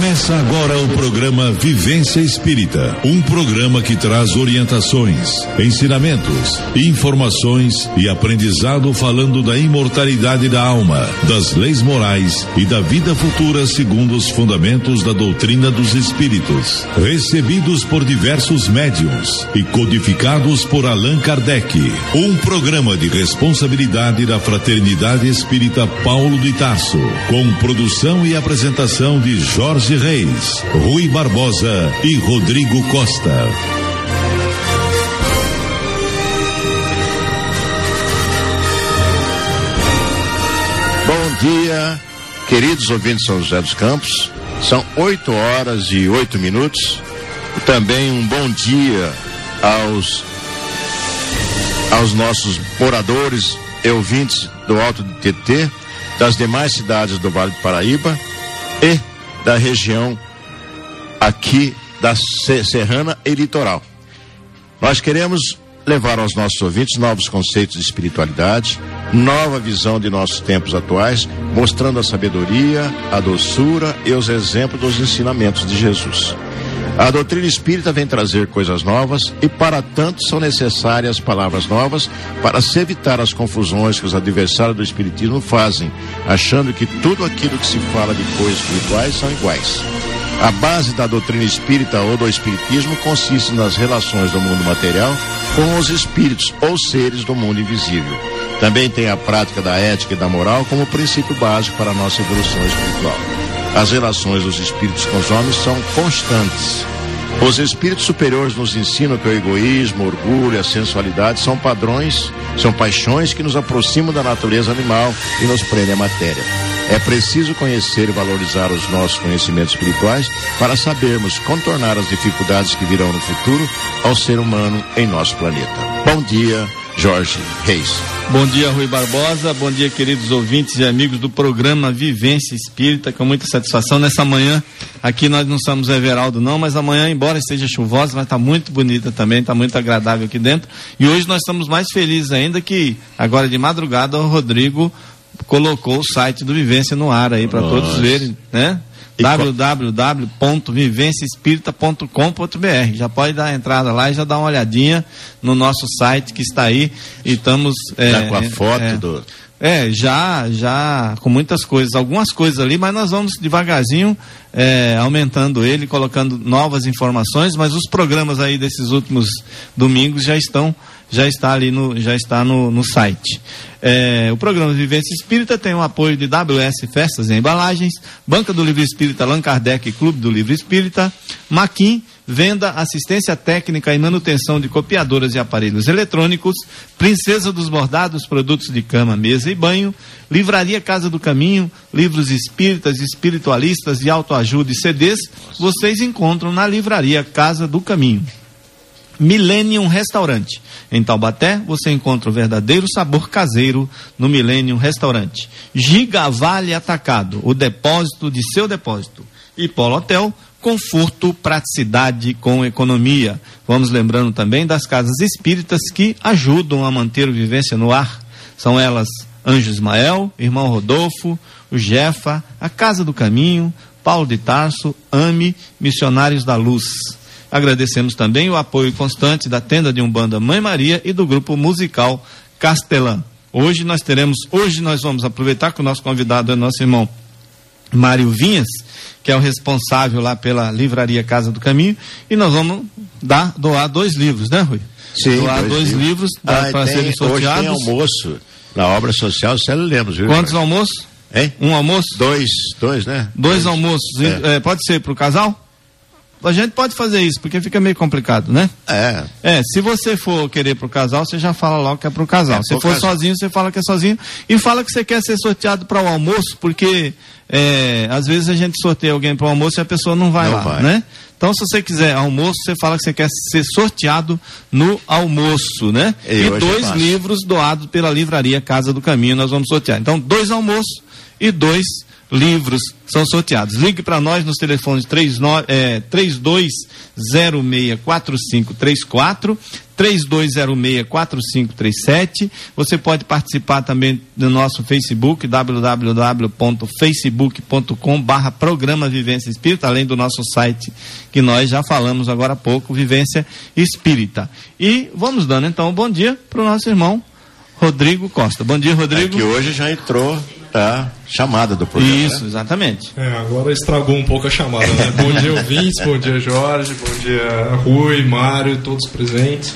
Começa agora o programa Vivência Espírita, um programa que traz orientações, ensinamentos, informações e aprendizado falando da imortalidade da alma, das leis morais e da vida futura segundo os fundamentos da doutrina dos espíritos, recebidos por diversos médiuns e codificados por Allan Kardec. Um programa de responsabilidade da Fraternidade Espírita Paulo de Tarso, com produção e apresentação de Jorge Reis, Rui Barbosa e Rodrigo Costa. Bom dia, queridos ouvintes de São José dos Campos. São 8h08. E também um bom dia aos nossos moradores e ouvintes do Alto de Tietê, das demais cidades do Vale do Paraíba e da região aqui da Serrana e Litoral. Nós queremos levar aos nossos ouvintes novos conceitos de espiritualidade, nova visão de nossos tempos atuais, mostrando a sabedoria, a doçura e os exemplos dos ensinamentos de Jesus. A doutrina espírita vem trazer coisas novas e para tanto são necessárias palavras novas para se evitar as confusões que os adversários do espiritismo fazem, achando que tudo aquilo que se fala de coisas espirituais são iguais. A base da doutrina espírita ou do espiritismo consiste nas relações do mundo material com os espíritos ou seres do mundo invisível. Também tem a prática da ética e da moral como princípio básico para a nossa evolução espiritual. As relações dos espíritos com os homens são constantes. Os espíritos superiores nos ensinam que o egoísmo, o orgulho e a sensualidade são padrões, são paixões que nos aproximam da natureza animal e nos prendem à matéria. É preciso conhecer e valorizar os nossos conhecimentos espirituais para sabermos contornar as dificuldades que virão no futuro ao ser humano em nosso planeta. Bom dia, Jorge Reis. Bom dia, Rui Barbosa. Bom dia, queridos ouvintes e amigos do programa Vivência Espírita. Com muita satisfação nessa manhã. Aqui nós não somos Everaldo não, mas amanhã, embora esteja chuvosa, vai estar muito bonita também, está muito agradável aqui dentro. E hoje nós estamos mais felizes ainda que agora de madrugada o Rodrigo colocou o site do Vivência no ar aí para todos verem, né? www.vivenciaespírita.com.br. Já pode dar a entrada lá e já dar uma olhadinha no nosso site que está aí e estamos já com a foto já com muitas coisas, algumas coisas ali, mas nós vamos devagarzinho aumentando ele, colocando novas informações, mas os programas aí desses últimos domingos já está no site. O programa Vivência Espírita tem o apoio de WS Festas e Embalagens, Banca do Livro Espírita Allan Kardec e Clube do Livro Espírita, Maquin, venda, assistência técnica e manutenção de copiadoras e aparelhos eletrônicos, Princesa dos Bordados, produtos de cama, mesa e banho, Livraria Casa do Caminho, livros espíritas, espiritualistas de autoajuda e CDs, vocês encontram na Livraria Casa do Caminho. Millennium Restaurante. Em Taubaté, você encontra o verdadeiro sabor caseiro no Millennium Restaurante. Giga Vale Atacado, o depósito de seu depósito. E Polo Hotel, conforto, praticidade com economia. Vamos lembrando também das casas espíritas que ajudam a manter o Vivência no ar. São elas Anjo Ismael, Irmão Rodolfo, o Jefa, a Casa do Caminho, Paulo de Tarso, AME, Missionários da Luz. Agradecemos também o apoio constante da Tenda de Umbanda Mãe Maria e do grupo musical Castelã. Hoje nós vamos aproveitar que o nosso convidado é nosso irmão Mário Vinhas, que é o responsável lá pela Livraria Casa do Caminho, e nós vamos doar 2 livros, né, Rui? Sim, doar 2 livros para serem sorteados. Hoje tem almoço na obra social, você lembra, viu? Quantos almoços? Hein? Um almoço? 2, né? 2 almoços. Pode ser para o casal? A gente pode fazer isso, porque fica meio complicado, né? Se você for querer pro casal, você já fala logo que é pro casal. Se for sozinho, você fala que é sozinho. E fala que você quer ser sorteado para o almoço, porque às vezes a gente sorteia alguém para o almoço e a pessoa não vai lá, né? Então, se você quiser almoço, você fala que você quer ser sorteado no almoço, né? E 2 livros doados pela Livraria Casa do Caminho nós vamos sortear. Então, 2 almoços e 2 livros são sorteados. Ligue para nós nos telefones 3206-4534, 3206-4537. Você pode participar também do nosso Facebook, www.facebook.com/programa Vivência Espírita, além do nosso site que nós já falamos agora há pouco, Vivência Espírita. E vamos dando então um bom dia para o nosso irmão Rodrigo Costa. Bom dia, Rodrigo. Que hoje já entrou a chamada do programa. Isso, né? Exatamente. Agora estragou um pouco a chamada, né? Bom dia, ouvintes, bom dia, Jorge, bom dia, Rui, Mário, todos presentes.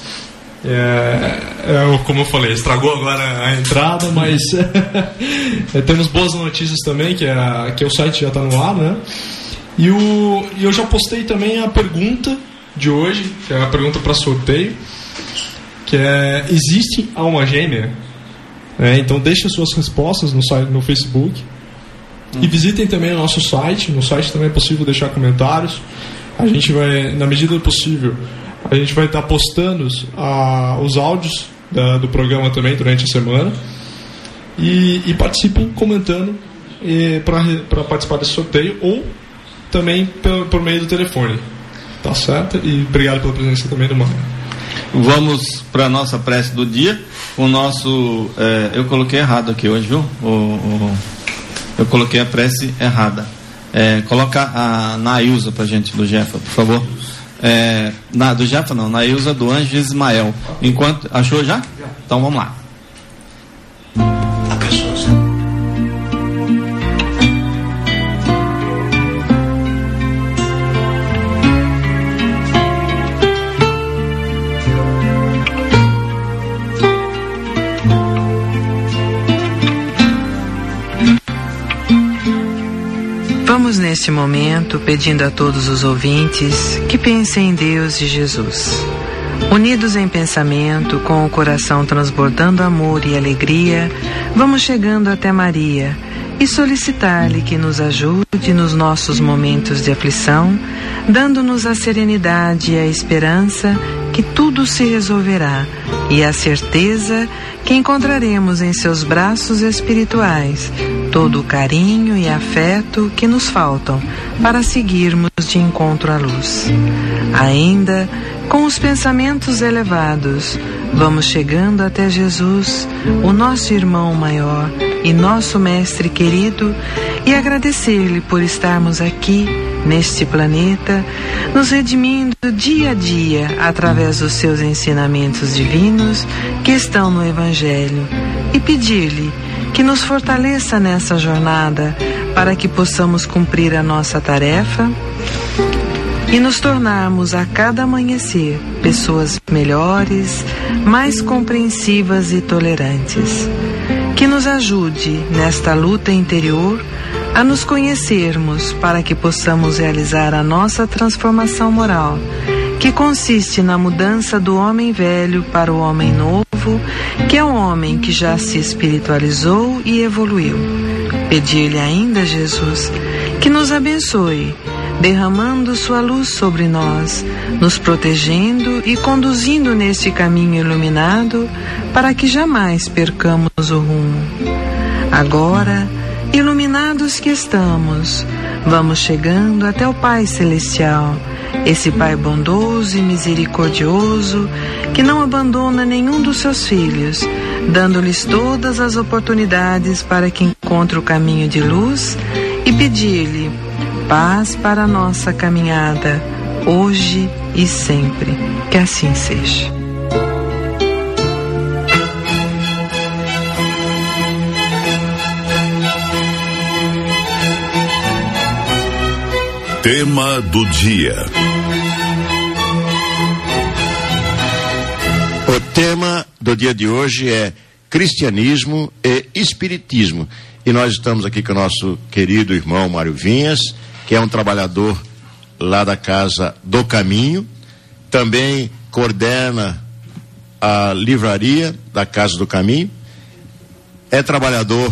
Como eu falei, estragou agora a entrada, mas temos boas notícias também, que o site já está no ar, né? E eu já postei também a pergunta de hoje, que é a pergunta para sorteio, que é: existe alma gêmea? Então deixem suas respostas no site, no Facebook, e visitem também o nosso site. No site também é possível deixar comentários. A gente vai, na medida do possível, a gente vai estar postando os áudios do programa também durante a semana, e participem comentando para participar desse sorteio, ou também por meio do telefone, tá certo? E obrigado pela presença também do Mário. Vamos para a nossa prece do dia. O nosso. Eu coloquei errado aqui hoje, viu? Eu coloquei a prece errada. Coloca a Nailza para a gente, do Jefa, por favor. Do Jefa não, Nailza do Anjo Ismael. Achou já? Então vamos lá. Vamos neste momento pedindo a todos os ouvintes que pensem em Deus e Jesus. Unidos em pensamento, com o coração transbordando amor e alegria, vamos chegando até Maria e solicitar-lhe que nos ajude nos nossos momentos de aflição, dando-nos a serenidade e a esperança que tudo se resolverá, e a certeza que encontraremos em seus braços espirituais todo o carinho e afeto que nos faltam para seguirmos de encontro à luz. Ainda com os pensamentos elevados, vamos chegando até Jesus, o nosso irmão maior e nosso mestre querido, e agradecer-lhe por estarmos aqui neste planeta, nos redimindo dia a dia através dos seus ensinamentos divinos que estão no Evangelho, e pedir-lhe que nos fortaleça nessa jornada para que possamos cumprir a nossa tarefa e nos tornarmos a cada amanhecer pessoas melhores, mais compreensivas e tolerantes. Que nos ajude nesta luta interior a nos conhecermos para que possamos realizar a nossa transformação moral, que consiste na mudança do homem velho para o homem novo, que é um homem que já se espiritualizou e evoluiu. Pedir-lhe ainda, Jesus, que nos abençoe, derramando sua luz sobre nós, nos protegendo e conduzindo neste caminho iluminado, para que jamais percamos o rumo. Agora, iluminados que estamos, vamos chegando até o Pai Celestial, esse Pai bondoso e misericordioso, que não abandona nenhum dos seus filhos, dando-lhes todas as oportunidades para que encontre o caminho de luz, e pedir-lhe paz para a nossa caminhada, hoje e sempre. Que assim seja. Tema do dia. O tema do dia de hoje é cristianismo e espiritismo. E nós estamos aqui com o nosso querido irmão Mário Vinhas, que é um trabalhador lá da Casa do Caminho, também coordena a livraria da Casa do Caminho, é trabalhador,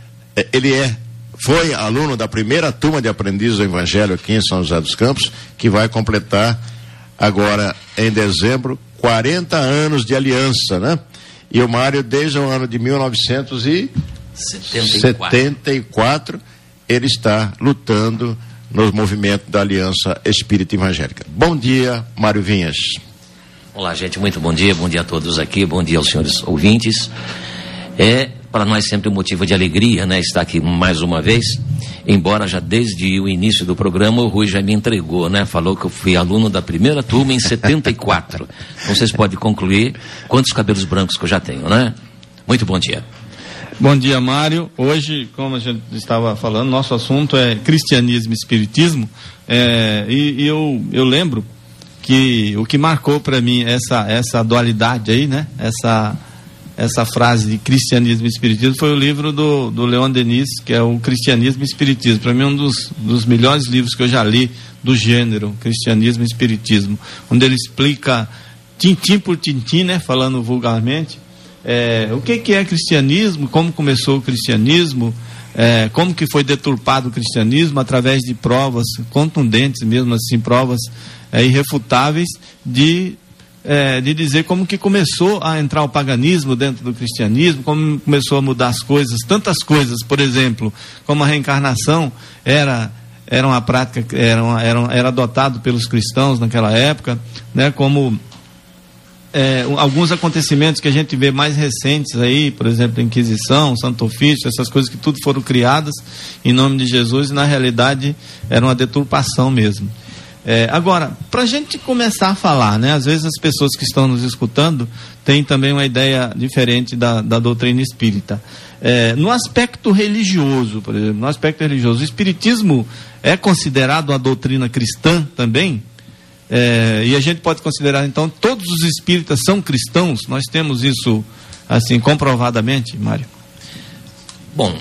foi aluno da primeira turma de aprendizes do Evangelho aqui em São José dos Campos, que vai completar agora em dezembro 40 anos de aliança, né? E o Mário, desde o ano de 1974, ele está lutando no movimento da Aliança Espírita Evangélica. Bom dia, Mário Vinhas. Olá, gente, muito bom dia a todos aqui, bom dia aos senhores ouvintes. É para nós sempre um motivo de alegria, né, estar aqui mais uma vez, embora já desde o início do programa o Rui já me entregou, né, falou que eu fui aluno da primeira turma em 74. Então vocês podem concluir quantos cabelos brancos que eu já tenho, né? Muito bom dia. Bom dia, Mário. Hoje, como a gente estava falando, nosso assunto é cristianismo e espiritismo, e eu lembro que o que marcou para mim essa dualidade aí, né, essa frase de cristianismo e espiritismo foi o livro do Leon Denis, que é o Cristianismo e Espiritismo. Para mim, um dos melhores livros que eu já li do gênero, Cristianismo e Espiritismo, onde ele explica tintim por tintim, né, falando vulgarmente, o que é cristianismo, como começou o cristianismo, como que foi deturpado o cristianismo através de provas contundentes mesmo, assim, provas irrefutáveis de dizer como que começou a entrar o paganismo dentro do cristianismo, como começou a mudar as coisas, tantas coisas, por exemplo, como a reencarnação era uma prática, era adotado pelos cristãos naquela época, né, como alguns acontecimentos que a gente vê mais recentes aí, por exemplo, a Inquisição, Santo Ofício, essas coisas que tudo foram criadas em nome de Jesus e na realidade era uma deturpação mesmo. Agora, para a gente começar a falar, né, às vezes as pessoas que estão nos escutando têm também uma ideia diferente da doutrina espírita. No aspecto religioso, por exemplo, o espiritismo é considerado uma doutrina cristã também? E a gente pode considerar, então, todos os espíritas são cristãos? Nós temos isso, assim, comprovadamente, Mário? Bom,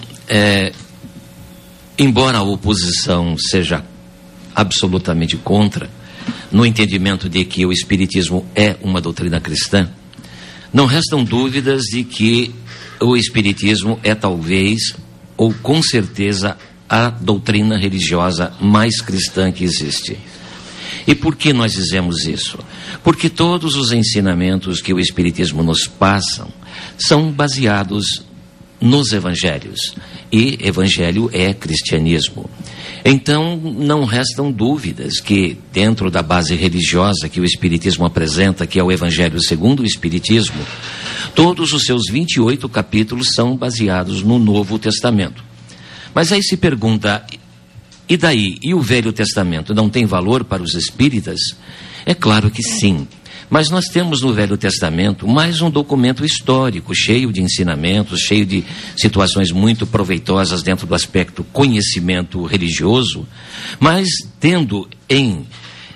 embora a oposição seja absolutamente contra, no entendimento de que o espiritismo é uma doutrina cristã, não restam dúvidas de que o espiritismo é talvez, ou com certeza, a doutrina religiosa mais cristã que existe. E por que nós dizemos isso? Porque todos os ensinamentos que o espiritismo nos passa são baseados nos evangelhos, e evangelho é cristianismo. Então, não restam dúvidas que, dentro da base religiosa que o Espiritismo apresenta, que é o Evangelho segundo o Espiritismo, todos os seus 28 capítulos são baseados no Novo Testamento. Mas aí se pergunta, e daí? E o Velho Testamento não tem valor para os espíritas? É claro que sim. Mas nós temos no Velho Testamento mais um documento histórico, cheio de ensinamentos, cheio de situações muito proveitosas dentro do aspecto conhecimento religioso, mas tendo em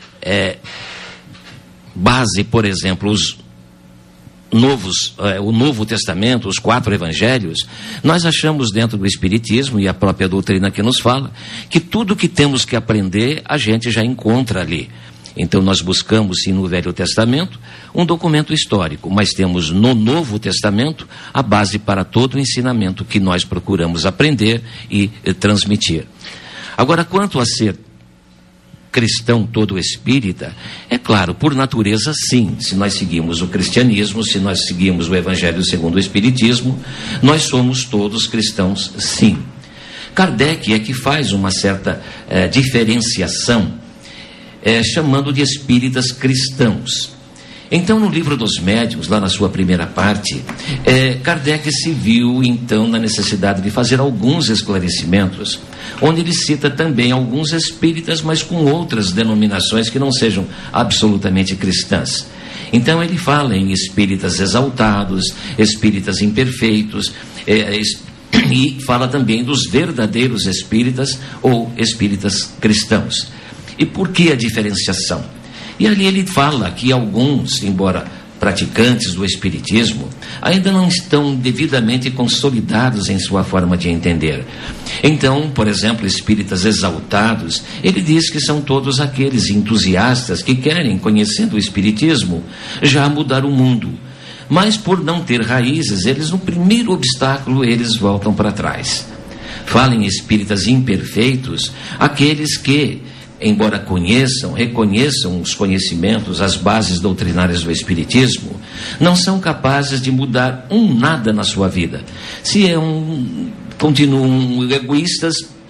base, por exemplo, o Novo Testamento, os 4 evangelhos, nós achamos dentro do Espiritismo e a própria doutrina que nos fala, que tudo que temos que aprender a gente já encontra ali. Então nós buscamos, sim, no Velho Testamento, um documento histórico, mas temos no Novo Testamento a base para todo o ensinamento que nós procuramos aprender e transmitir. Agora, quanto a ser cristão todo espírita, é claro, por natureza, sim. Se nós seguimos o cristianismo, se nós seguimos o Evangelho segundo o Espiritismo, nós somos todos cristãos, sim. Kardec é que faz uma certa diferenciação, chamando de espíritas cristãos. Então, no Livro dos Médiuns, lá na sua primeira parte, Kardec se viu, então, na necessidade de fazer alguns esclarecimentos, onde ele cita também alguns espíritas, mas com outras denominações que não sejam absolutamente cristãs. Então, ele fala em espíritas exaltados, espíritas imperfeitos, e fala também dos verdadeiros espíritas ou espíritas cristãos. E por que a diferenciação? E ali ele fala que alguns, embora praticantes do espiritismo, ainda não estão devidamente consolidados em sua forma de entender. Então, por exemplo, espíritas exaltados, ele diz que são todos aqueles entusiastas que querem, conhecendo o espiritismo, já mudar o mundo. Mas por não ter raízes, eles, no primeiro obstáculo, eles voltam para trás. Fala em espíritas imperfeitos, aqueles que, embora reconheçam os conhecimentos, as bases doutrinárias do Espiritismo, não são capazes de mudar nada na sua vida. Se continuam egoístas,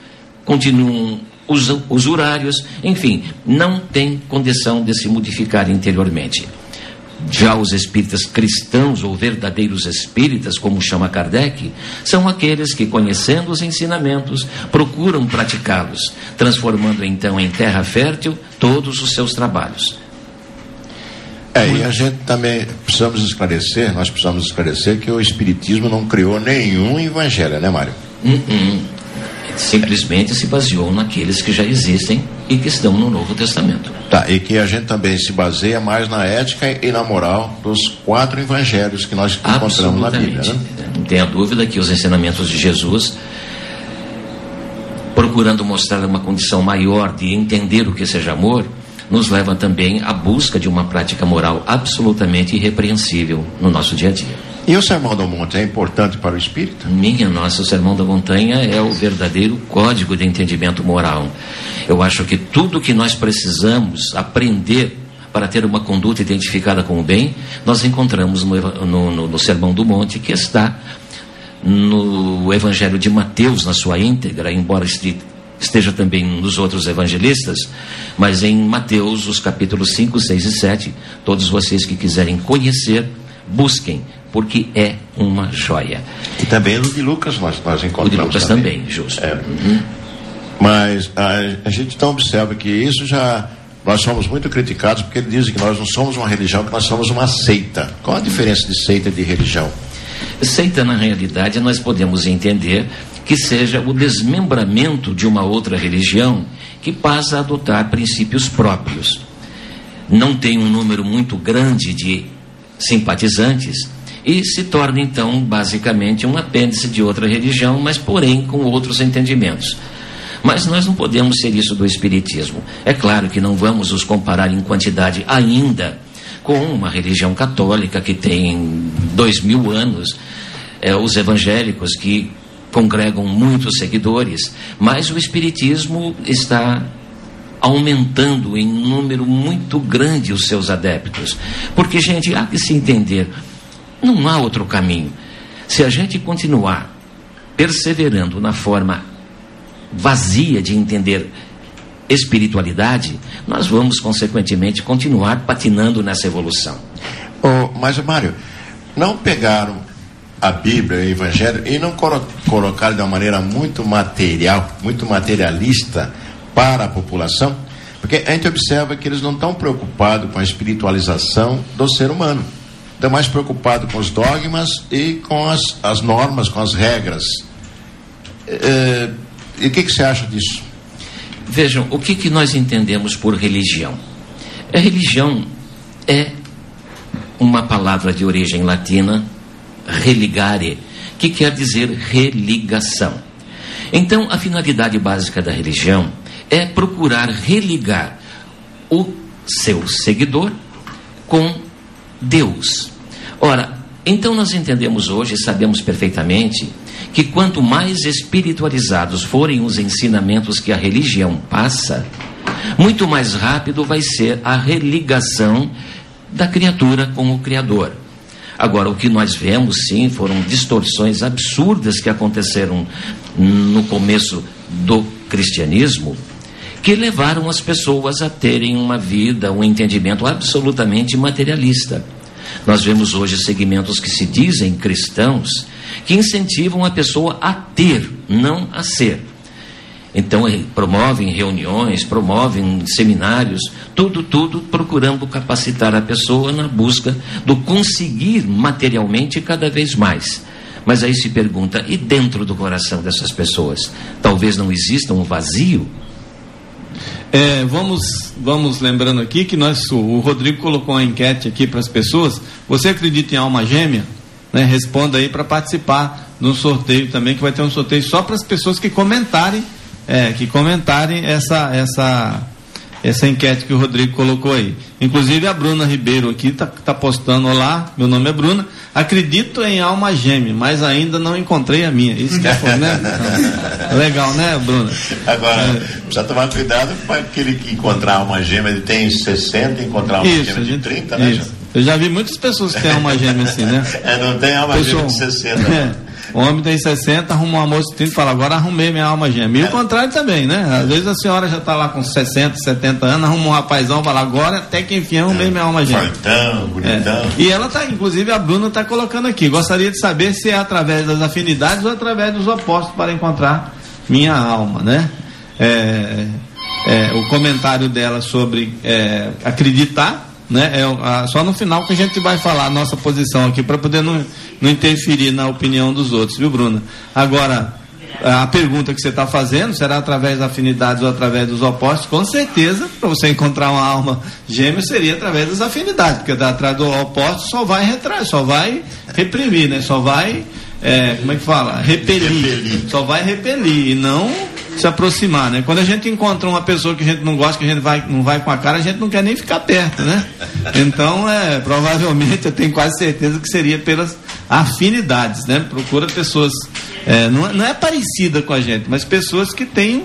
continuam usurários, enfim, não tem condição de se modificar interiormente. Já os espíritas cristãos ou verdadeiros espíritas, como chama Kardec, são aqueles que, conhecendo os ensinamentos, procuram praticá-los, transformando então em terra fértil todos os seus trabalhos. E a gente também nós precisamos esclarecer que o Espiritismo não criou nenhum evangelho, né, Mário? Simplesmente se baseou naqueles que já existem e que estão no Novo Testamento. E que a gente também se baseia mais na ética e na moral dos 4 evangelhos que nós encontramos na Bíblia, né? Não tenha dúvida que os ensinamentos de Jesus, procurando mostrar uma condição maior de entender o que seja amor, nos leva também à busca de uma prática moral absolutamente irrepreensível no nosso dia a dia. E o Sermão do Monte é importante para o espírita? O Sermão da Montanha é o verdadeiro código de entendimento moral. Eu acho que tudo que nós precisamos aprender para ter uma conduta identificada com o bem, nós encontramos no Sermão do Monte, que está no Evangelho de Mateus, na sua íntegra, embora esteja também nos outros evangelistas, mas em Mateus, os capítulos 5, 6 e 7, todos vocês que quiserem conhecer, busquem, porque é uma joia. E também o de Lucas nós encontramos. O de Lucas também, justo. Mas a gente então observa que isso nós somos muito criticados porque ele diz que nós não somos uma religião, que nós somos uma seita. Qual a diferença de seita e de religião? Seita, na realidade, nós podemos entender que seja o desmembramento de uma outra religião que passa a adotar princípios próprios. Não tem um número muito grande de simpatizantes e se torna então basicamente um apêndice de outra religião, mas porém com outros entendimentos. Mas nós não podemos ser isso do Espiritismo. É claro que não vamos nos comparar em quantidade ainda com uma religião católica que tem 2000 anos, os evangélicos que congregam muitos seguidores, mas o Espiritismo está aumentando em número muito grande os seus adeptos. Porque, gente, há que se entender, não há outro caminho. Se a gente continuar perseverando na forma vazia de entender espiritualidade, nós vamos, consequentemente, continuar patinando nessa evolução. Mas, Mário, não pegaram a Bíblia e o Evangelho e não colocaram de uma maneira muito materialista para a população? Porque a gente observa que eles não estão preocupados com a espiritualização do ser humano. Estão mais preocupados com os dogmas e com as normas, com as regras. E o que você acha disso? Vejam, o que nós entendemos por religião? A religião é uma palavra de origem latina, religare, que quer dizer religação. Então, a finalidade básica da religião é procurar religar o seu seguidor com Deus. Ora, então nós entendemos hoje, sabemos perfeitamente, que quanto mais espiritualizados forem os ensinamentos que a religião passa, muito mais rápido vai ser a religação da criatura com o Criador. Agora, o que nós vemos, sim, foram distorções absurdas que aconteceram no começo do cristianismo, que levaram as pessoas a terem uma vida, um entendimento absolutamente materialista. Nós vemos hoje segmentos que se dizem cristãos, que incentivam a pessoa a ter, não a ser. Então promovem reuniões, promovem seminários, tudo procurando capacitar a pessoa na busca do conseguir materialmente cada vez mais. Mas aí se pergunta, e dentro do coração dessas pessoas? Talvez não exista um vazio? Vamos lembrando aqui que o Rodrigo colocou uma enquete aqui para as pessoas. Você acredita em alma gêmea? Responda aí para participar de um sorteio também, que vai ter um sorteio só para as pessoas que comentarem essa enquete que o Rodrigo colocou aí. Inclusive a Bruna Ribeiro aqui tá postando: olá, meu nome é Bruna, acredito em alma gêmea, mas ainda não encontrei a minha. Isso que foi, né? Legal, né, Bruna? Agora, precisa tomar cuidado para aquele que encontrar alma gêmea, ele tem 60, encontrar alma gêmea de 30, né? Isso. Eu já vi muitas pessoas que têm alma gêmea assim, né? Não tem alma gêmea de 60. O homem tem 60, arruma uma moça de 30 e fala, agora arrumei minha alma gêmea. E o contrário também, né? Às vezes a senhora já está lá com 60, 70 anos, arruma um rapazão e fala, agora até que enfim arrumei minha alma gêmea. Fortão, bonitão. E ela tá, inclusive a Bruna está colocando aqui, gostaria de saber se é através das afinidades ou através dos opostos para encontrar minha alma, né? O comentário dela sobre acreditar, né? Só no final que a gente vai falar a nossa posição aqui, para poder não interferir na opinião dos outros, viu, Bruna? Agora, a pergunta que você está fazendo, será através das afinidades ou através dos opostos? Com certeza, para você encontrar uma alma gêmea, seria através das afinidades, porque atrás do oposto só vai reprimir, né? Só vai, como é que fala? Repelir. Só vai repelir e não se aproximar, né? Quando a gente encontra uma pessoa que a gente não gosta, que a gente não vai com a cara, a gente não quer nem ficar perto, né? Então, provavelmente, eu tenho quase certeza que seria pelas afinidades, né? Procura pessoas, não é parecida com a gente, mas pessoas que tenham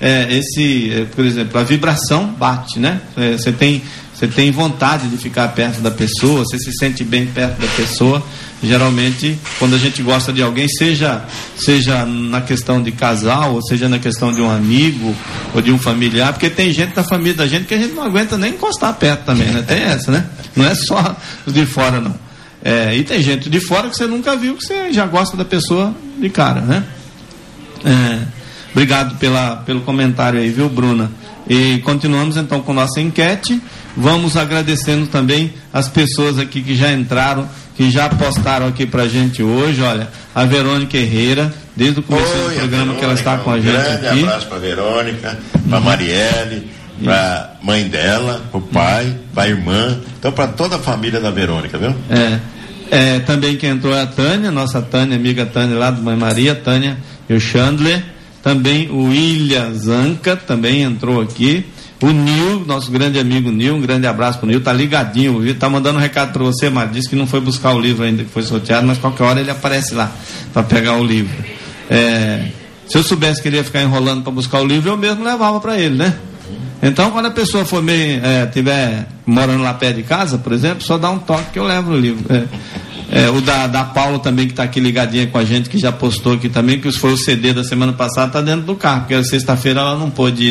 por exemplo, a vibração bate, né? Você tem vontade de ficar perto da pessoa, você se sente bem perto da pessoa. Geralmente, quando a gente gosta de alguém, seja na questão de casal, ou seja na questão de um amigo ou de um familiar, porque tem gente da família da gente que a gente não aguenta nem encostar perto também, né? Tem essa, né? Não é só os de fora, não. E tem gente de fora que você nunca viu, que você já gosta da pessoa de cara, né? Obrigado pelo comentário aí, viu, Bruna? E continuamos então com nossa enquete. Vamos agradecendo também as pessoas aqui que já entraram, que já postaram aqui pra gente hoje. Olha, a Verônica Herrera, desde o começo do programa que ela está com a gente aqui. Um grande abraço pra Verônica, pra Marielle, pra mãe dela, pro pai, pra irmã, então pra toda a família da Verônica, viu? Também quem entrou é a Tânia, nossa Tânia, amiga Tânia lá do Mãe Maria, Tânia e o Chandler. Também o William Zanca também entrou aqui. O Nil, nosso grande amigo Nil, um grande abraço pro Nil, tá ligadinho, viu? Tá mandando um recado para você, mas disse que não foi buscar o livro ainda, que foi sorteado, mas qualquer hora ele aparece lá para pegar o livro. Se eu soubesse que ele ia ficar enrolando para buscar o livro, eu mesmo levava para ele, né? Então, quando a pessoa for tiver morando lá perto de casa, por exemplo, só dá um toque que eu levo o livro. O da Paula também, que está aqui ligadinha com a gente, que já postou aqui também, que foi o CD da semana passada, está dentro do carro, porque sexta-feira ela não pôde ir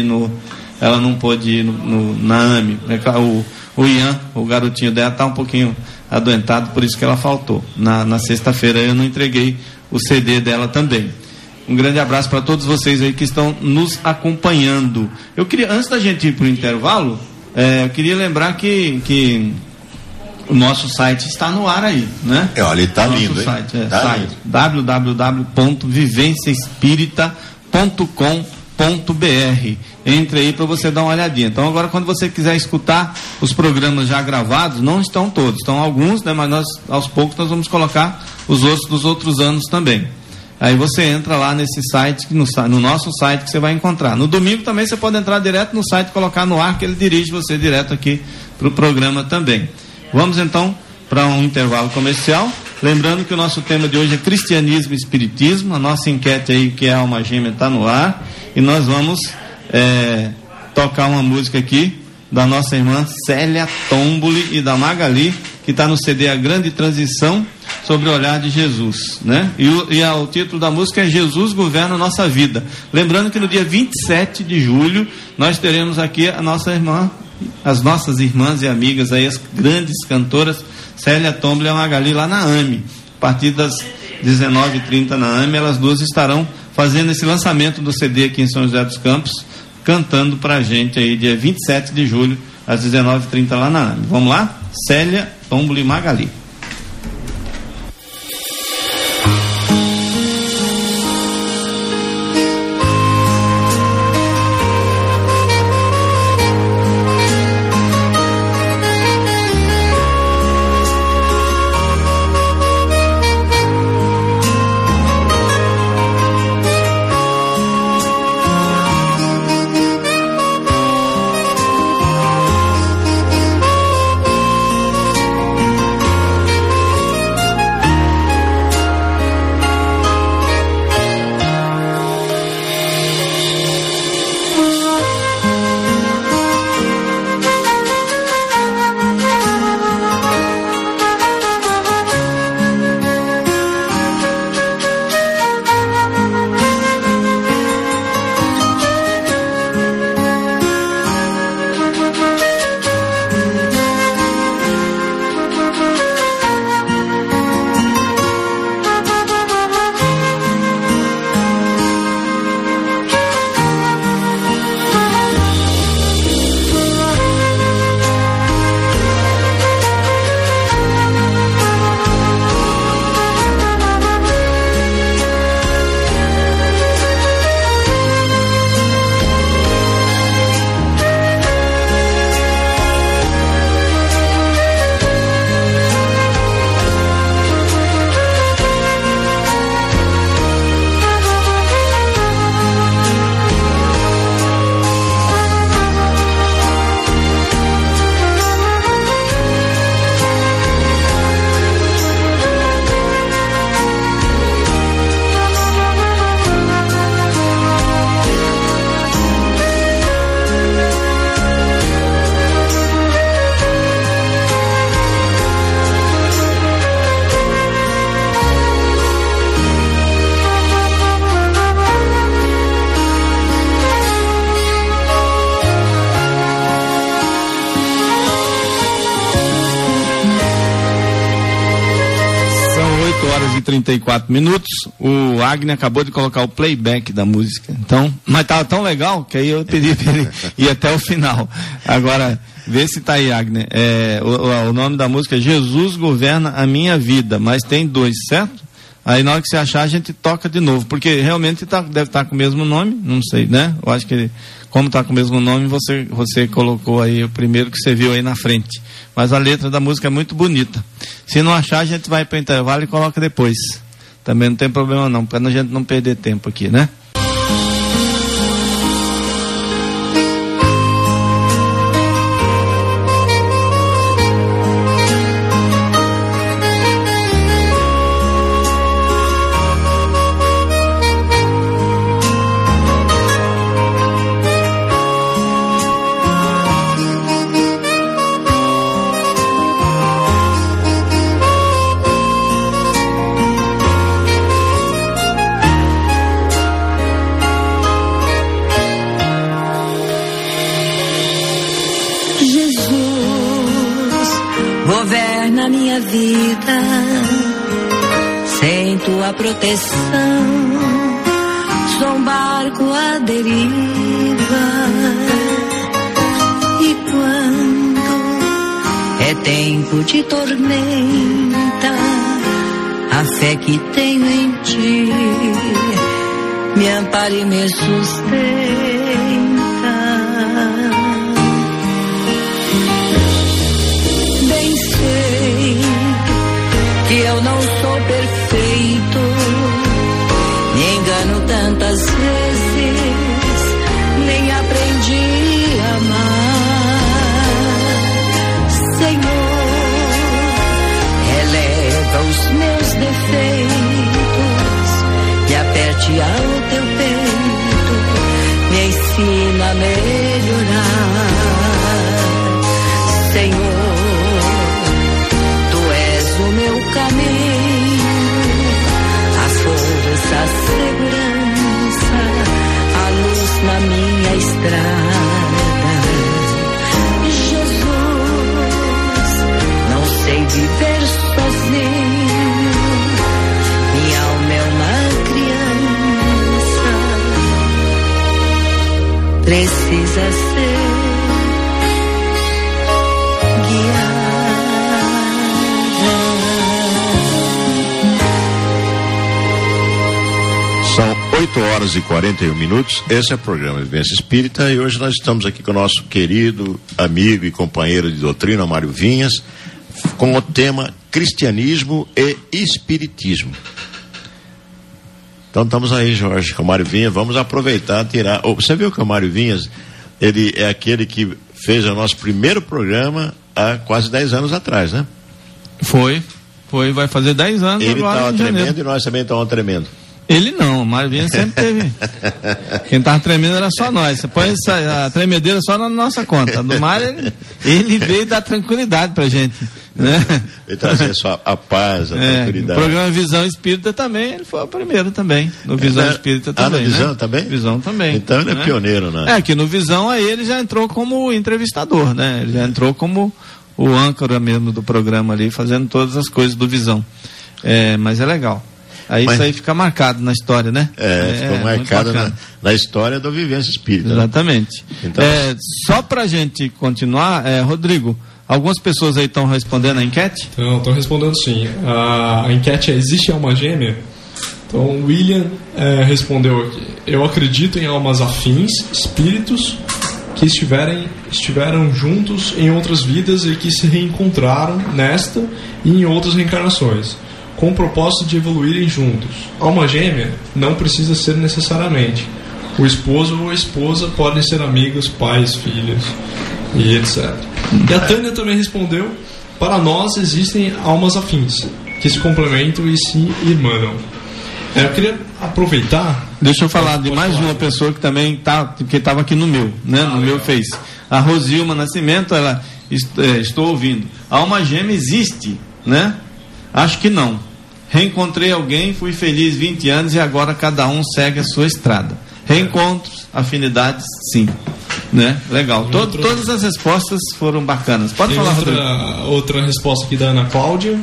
na AME. O Ian, o garotinho dela, está um pouquinho adoentado, por isso que ela faltou. Na sexta-feira eu não entreguei o CD dela também. Um grande abraço para todos vocês aí que estão nos acompanhando. Eu queria, antes da gente ir para o intervalo, eu queria lembrar que o nosso site está no ar aí, né? Olha, ele está lindo, hein? Site www.vivenciaespírita.com.br. Entre aí para você dar uma olhadinha. Então, agora, quando você quiser escutar os programas já gravados, não estão todos, estão alguns, né? Mas aos poucos nós vamos colocar os outros dos outros anos também. Aí você entra lá nesse site, no nosso site, que você vai encontrar. No domingo também você pode entrar direto no site, colocar no ar, que ele dirige você direto aqui para o programa também. Vamos então para um intervalo comercial. Lembrando que o nosso tema de hoje é cristianismo e espiritismo. A nossa enquete aí, que é a Alma Gêmea, está no ar. E nós vamos tocar uma música aqui da nossa irmã Célia Tomboli e da Magali, que está no CD A Grande Transição, sobre o olhar de Jesus, né? O título da música é Jesus Governa a Nossa Vida. Lembrando que no dia 27 de julho nós teremos aqui as nossas irmãs e amigas aí, as grandes cantoras Célia Tomboli e a Magali lá na AME. A partir das 19h30 na AME, elas duas estarão fazendo esse lançamento do CD aqui em São José dos Campos, cantando pra gente aí dia 27 de julho às 19h30 lá na AME. Vamos lá? Célia Tomboli e Magali. 9h34. O Agner acabou de colocar o playback da música. Então, mas estava tão legal que aí eu pedi para ele ir até o final. Agora, vê se tá aí, Agner. O nome da música é Jesus Governa a Minha Vida, mas tem 2, certo? Aí na hora que você achar, a gente toca de novo, porque realmente deve estar com o mesmo nome, não sei, né? Eu acho que como está com o mesmo nome, você colocou aí o primeiro que você viu aí na frente. Mas a letra da música é muito bonita. Se não achar, a gente vai para o intervalo e coloca depois. Também não tem problema não, para a gente não perder tempo aqui, né? Governa minha vida, sem tua proteção, sou um barco à deriva. E quando é tempo de tormenta, a fé que tenho em ti me ampara e me sustenta. Que eu não sou perfeito, me engano tantas vezes, nem aprendi a amar. Senhor, releva os meus defeitos e aperte ao teu peito, me ensina a melhorar. Senhor, o meu caminho, a força, a segurança, a luz na minha estrada. Jesus, não sei viver sozinho, minha alma é uma criança, precisa ser guiada. São 8h41. Esse é o programa Vivência Espírita e hoje nós estamos aqui com o nosso querido amigo e companheiro de doutrina, Mário Vinhas, com o tema Cristianismo e Espiritismo. Então estamos aí, Jorge, com o Mário Vinhas. Vamos aproveitar e tirar. Você viu que o Mário Vinhas, ele é aquele que fez o nosso primeiro programa há quase 10 anos atrás, né? Foi, vai fazer 10 anos ele agora. Ele estava tremendo e nós também estávamos tremendo. Ele não, o Mário Vinhas sempre teve. Quem estava tremendo era só nós. Você põe a tremedeira só na nossa conta. Do Mário, ele veio dar tranquilidade pra gente. Né? Ele trazia só a paz, a tranquilidade. O programa Visão Espírita também, ele foi o primeiro também. No Visão Espírita também. No Visão, né? também? Visão também. Então ele é pioneiro, né? Que no Visão aí ele já entrou como entrevistador, né? Ele já entrou como o âncora mesmo do programa ali, fazendo todas as coisas do Visão. Mas é legal. Isso aí fica marcado na história, né? Ficou marcado na história do Vivência Espírita. Exatamente. Né? Então, só pra gente continuar, Rodrigo, algumas pessoas aí estão respondendo a enquete? Então, estão respondendo sim. A enquete é: existe alma gêmea? Então, o William respondeu aqui: eu acredito em almas afins, espíritos que estiveram juntos em outras vidas e que se reencontraram nesta e em outras reencarnações, com o propósito de evoluírem juntos. Alma gêmea não precisa ser necessariamente. O esposo ou a esposa podem ser amigos, pais, filhos e etc. E a Tânia também respondeu: para nós existem almas afins, que se complementam e se irmanam. Eu queria aproveitar... Deixa eu falar de mais uma pessoa que também que estava aqui no meu, né? No meu Face. A Rosilma Nascimento, ela... estou ouvindo. A alma gêmea existe, né? Acho que não. Reencontrei alguém, fui feliz 20 anos e agora cada um segue a sua estrada. Reencontros, afinidades, sim. Né? Legal. Todas as respostas foram bacanas. Pode falar, Rodrigo. Outra resposta aqui da Ana Cláudia.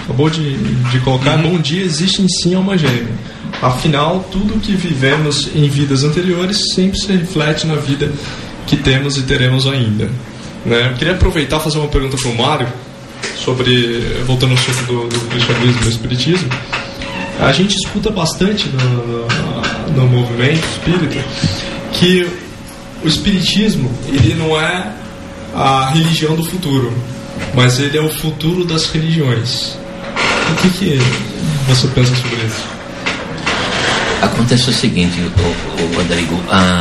acabou de colocar, bom dia, existe sim alma gêmea. Afinal, tudo que vivemos em vidas anteriores sempre se reflete na vida que temos e teremos ainda. Né? Eu queria aproveitar e fazer uma pergunta para o Mário, voltando ao assunto do cristianismo e do espiritismo. A gente escuta bastante no movimento espírita que o espiritismo, ele não é a religião do futuro, mas ele é o futuro das religiões. O que você pensa sobre isso? Acontece o seguinte, Rodrigo,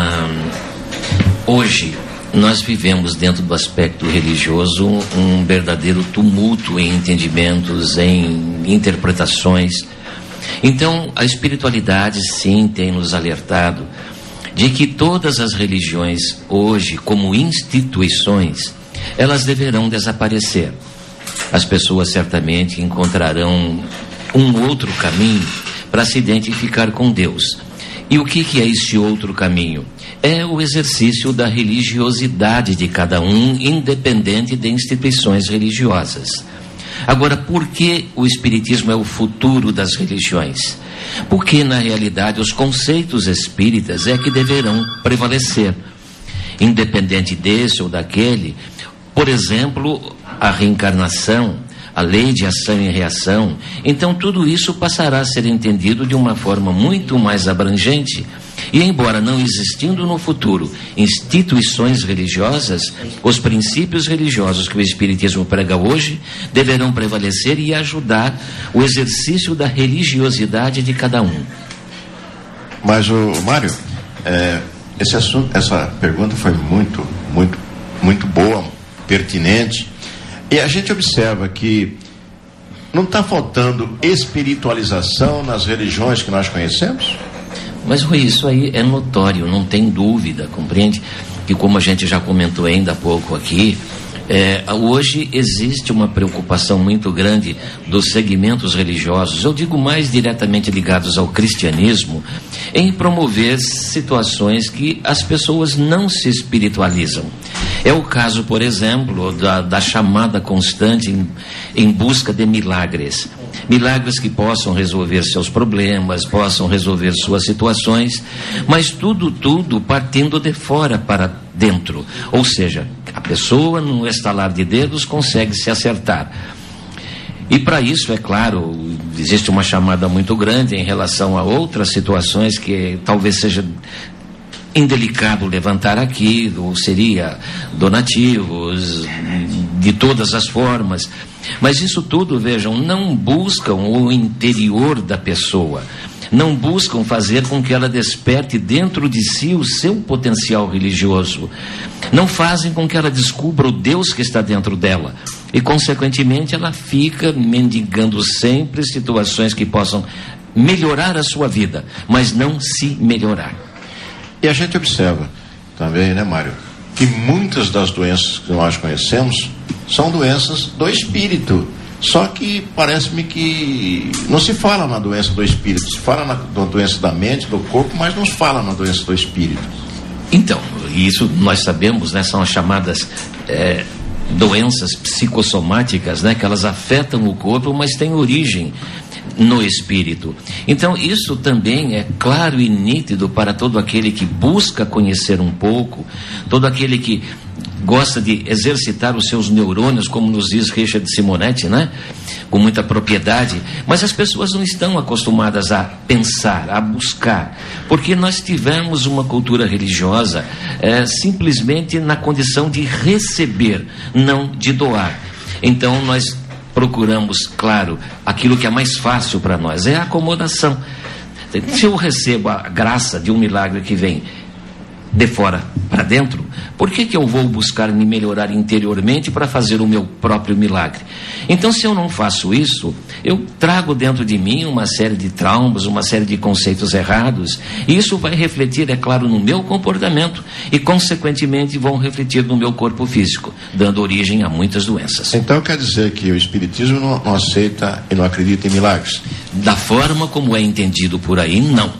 hoje nós vivemos dentro do aspecto religioso um verdadeiro tumulto em entendimentos, em interpretações. Então, a espiritualidade sim tem nos alertado de que todas as religiões hoje, como instituições, elas deverão desaparecer. As pessoas certamente encontrarão um outro caminho para se identificar com Deus. E o que é esse outro caminho? É o exercício da religiosidade de cada um, independente de instituições religiosas. Agora, por que o espiritismo é o futuro das religiões? Porque, na realidade, os conceitos espíritas é que deverão prevalecer. Independente desse ou daquele, por exemplo, a reencarnação, a lei de ação e reação, então tudo isso passará a ser entendido de uma forma muito mais abrangente. E embora não existindo no futuro instituições religiosas, os princípios religiosos que o Espiritismo prega hoje deverão prevalecer e ajudar o exercício da religiosidade de cada um. Mas, Mário, essa pergunta foi muito boa, pertinente, e a gente observa que não está faltando espiritualização nas religiões que nós conhecemos? Mas, Rui, isso aí é notório, não tem dúvida, compreende? Que como a gente já comentou ainda há pouco aqui, hoje existe uma preocupação muito grande dos segmentos religiosos, eu digo mais diretamente ligados ao cristianismo, em promover situações que as pessoas não se espiritualizam. É o caso, por exemplo, da chamada constante em busca de milagres. Milagres que possam resolver seus problemas, possam resolver suas situações, mas tudo partindo de fora para dentro. Ou seja, a pessoa, num estalar de dedos, consegue se acertar. E para isso, é claro, existe uma chamada muito grande em relação a outras situações que talvez seja indelicado levantar aqui, ou seria donativos de todas as formas, mas isso tudo, vejam, não buscam o interior da pessoa, não buscam fazer com que ela desperte dentro de si o seu potencial religioso, não fazem com que ela descubra o Deus que está dentro dela, e consequentemente ela fica mendigando sempre situações que possam melhorar a sua vida, mas não se melhorar. E a gente observa também, né, Mário, que muitas das doenças que nós conhecemos são doenças do espírito. Só que parece-me que não se fala na doença do espírito, se fala na doença da mente, do corpo, mas não se fala na doença do espírito. Então, isso nós sabemos, né, são as chamadas doenças psicossomáticas, né, que elas afetam o corpo, mas têm origem no espírito. Então isso também é claro e nítido para todo aquele que busca conhecer um pouco, todo aquele que gosta de exercitar os seus neurônios, como nos diz Richard Simonetti, né? Com muita propriedade, mas as pessoas não estão acostumadas a pensar, a buscar, porque nós tivemos uma cultura religiosa simplesmente na condição de receber, não de doar. Então nós procuramos, claro, aquilo que é mais fácil para nós, é a acomodação. Se eu recebo a graça de um milagre que vem de fora para dentro, por que eu vou buscar me melhorar interiormente para fazer o meu próprio milagre? Então, se eu não faço isso, eu trago dentro de mim uma série de traumas, uma série de conceitos errados, e isso vai refletir, é claro, no meu comportamento e, consequentemente, vão refletir no meu corpo físico, dando origem a muitas doenças. Então, quer dizer que o Espiritismo não aceita e não acredita em milagres? Da forma como é entendido por aí, não.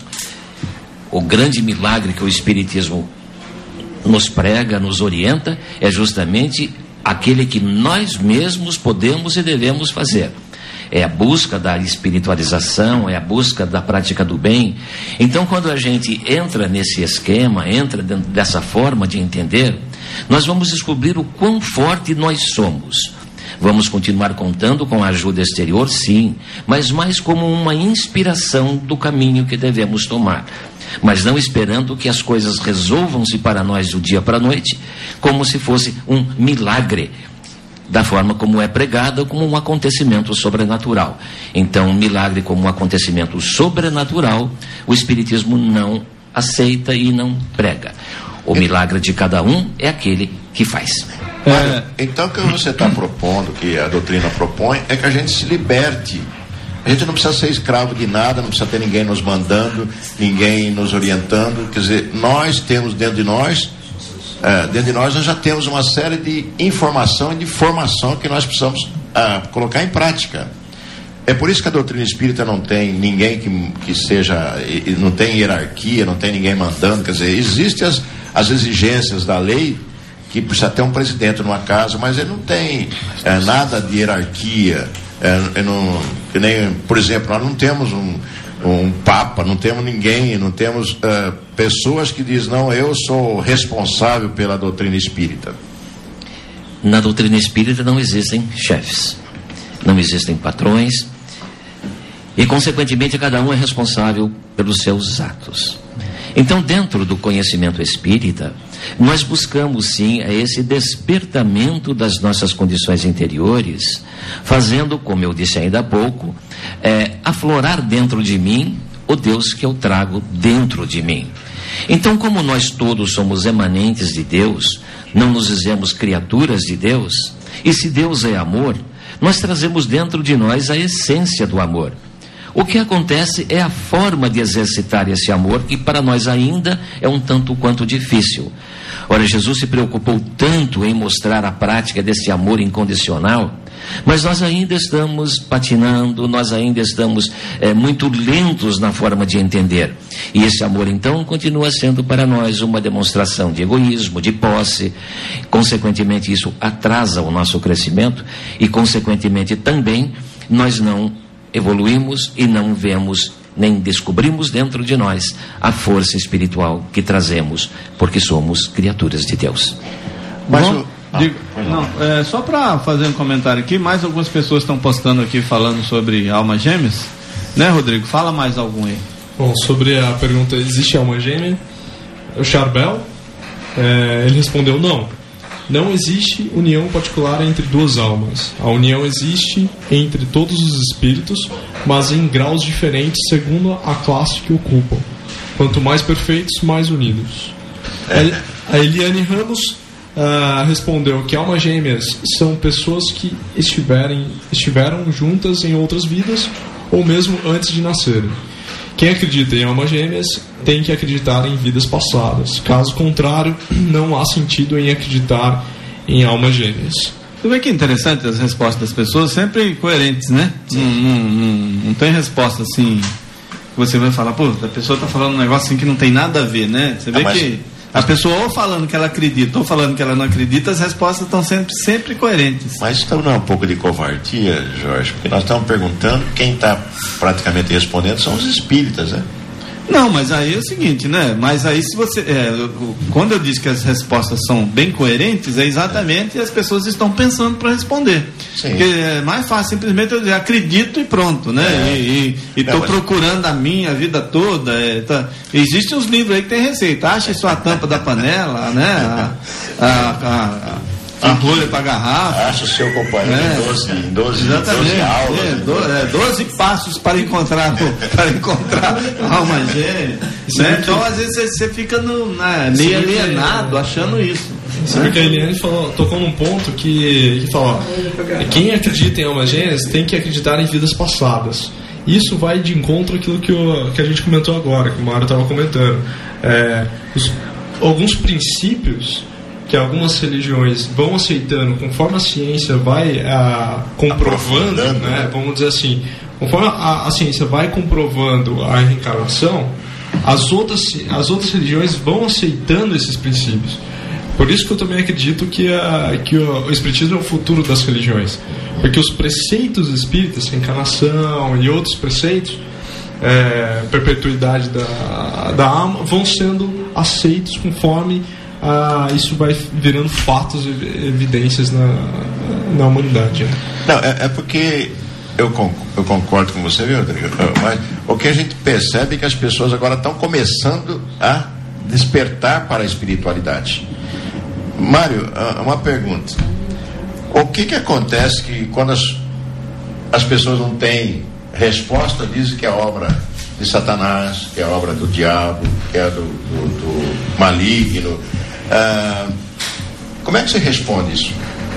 O grande milagre que o Espiritismo nos prega, nos orienta, é justamente aquele que nós mesmos podemos e devemos fazer. é a busca da espiritualização, é a busca da prática do bem. Então, quando a gente entra nesse esquema, entra dentro dessa forma de entender, nós vamos descobrir o quão forte nós somos. Vamos continuar contando com a ajuda exterior, sim, mas mais como uma inspiração do caminho que devemos tomar. Mas não esperando que as coisas resolvam-se para nós do dia para a noite, como se fosse um milagre, da forma como é pregada, como um acontecimento sobrenatural. Então, um milagre como um acontecimento sobrenatural, o Espiritismo não aceita e não prega. O milagre de cada um é aquele que faz. Então, o que você está propondo, que a doutrina propõe, é que a gente se liberte. A gente não precisa ser escravo de nada, não precisa ter ninguém nos mandando, ninguém nos orientando. Quer dizer, nós temos dentro de nós nós já temos uma série de informação e de formação que nós precisamos colocar em prática. É por isso que a doutrina espírita não tem ninguém que seja, não tem hierarquia, não tem ninguém mandando. Quer dizer, existem as exigências da lei, que precisa ter um presidente numa casa, mas ele não tem nada de hierarquia. Que nem, por exemplo, nós não temos um papa, não temos ninguém, não temos pessoas que dizem, não, eu sou responsável pela doutrina espírita. Na doutrina espírita não existem chefes, não existem patrões, e consequentemente cada um é responsável pelos seus atos. Então, dentro do conhecimento espírita, nós buscamos sim esse despertamento das nossas condições interiores, fazendo, como eu disse ainda há pouco, aflorar dentro de mim o Deus que eu trago dentro de mim. Então, como nós todos somos emanentes de Deus, não nos dizemos criaturas de Deus, e se Deus é amor, nós trazemos dentro de nós a essência do amor. O que acontece é a forma de exercitar esse amor, que para nós ainda é um tanto quanto difícil. Ora, Jesus se preocupou tanto em mostrar a prática desse amor incondicional, mas nós ainda estamos patinando, nós ainda estamos muito lentos na forma de entender. E esse amor, então, continua sendo para nós uma demonstração de egoísmo, de posse. Consequentemente, isso atrasa o nosso crescimento e, consequentemente, também nós não evoluímos e não vemos nem descobrimos dentro de nós a força espiritual que trazemos, porque somos criaturas de Deus. Mas só para fazer um comentário aqui, mais algumas pessoas estão postando aqui falando sobre almas gêmeas, né, Rodrigo? Fala mais algum aí. Bom, sobre a pergunta, existe alma gêmea? O Charbel, ele respondeu não existe união particular entre duas almas. A união existe entre todos os espíritos, mas em graus diferentes segundo a classe que ocupam. Quanto mais perfeitos, mais unidos. A Eliane Ramos respondeu que almas gêmeas são pessoas que estiveram juntas em outras vidas ou mesmo antes de nascerem. Quem acredita em almas gêmeas tem que acreditar em vidas passadas. Caso contrário, não há sentido em acreditar em almas gêmeas. Você vê que interessante as respostas das pessoas, sempre coerentes, né? Não tem resposta assim que você vai falar, pô, a pessoa está falando um negócio assim que não tem nada a ver, né? Você vê que a pessoa ou falando que ela acredita ou falando que ela não acredita, as respostas estão sempre coerentes. Mas isso não é um pouco de covardia, Jorge? Porque nós estamos perguntando, quem está praticamente respondendo são os espíritas, né? Não, mas aí é o seguinte, né? Mas aí se você... quando eu disse que as respostas são bem coerentes, é exatamente as pessoas estão pensando para responder. Sim. Porque é mais fácil simplesmente eu dizer acredito e pronto, né? E estou procurando a minha vida toda. Existem uns livros aí que tem receita. Ache sua tampa da panela, né? A rolha para garrafa. Acha o seu companheiro em 12 aulas. 12 passos para encontrar a alma gêmea. Né? Então, às vezes, você fica meio alienado achando isso. Sabe que a Eliane tocou num ponto que fala: quem acredita em almas gêmeas tem que acreditar em vidas passadas. Isso vai de encontro àquilo que a gente comentou agora, que o Mário estava comentando. Alguns princípios que algumas religiões vão aceitando conforme a ciência vai comprovando, né? Vamos dizer assim, conforme a ciência vai comprovando a reencarnação, as outras religiões vão aceitando esses princípios. Por isso que eu também acredito que o Espiritismo é o futuro das religiões. Porque os preceitos espíritas, reencarnação e outros preceitos, perpetuidade da alma, vão sendo aceitos conforme isso vai virando fatos e evidências na humanidade. Não, é porque eu concordo com você, viu, Rodrigo? Mas o que a gente percebe é que as pessoas agora estão começando a despertar para a espiritualidade. Mário, uma pergunta. O que acontece que quando as pessoas não têm resposta, dizem que é obra de Satanás, que é obra do diabo, que é do maligno? Como é que você responde isso?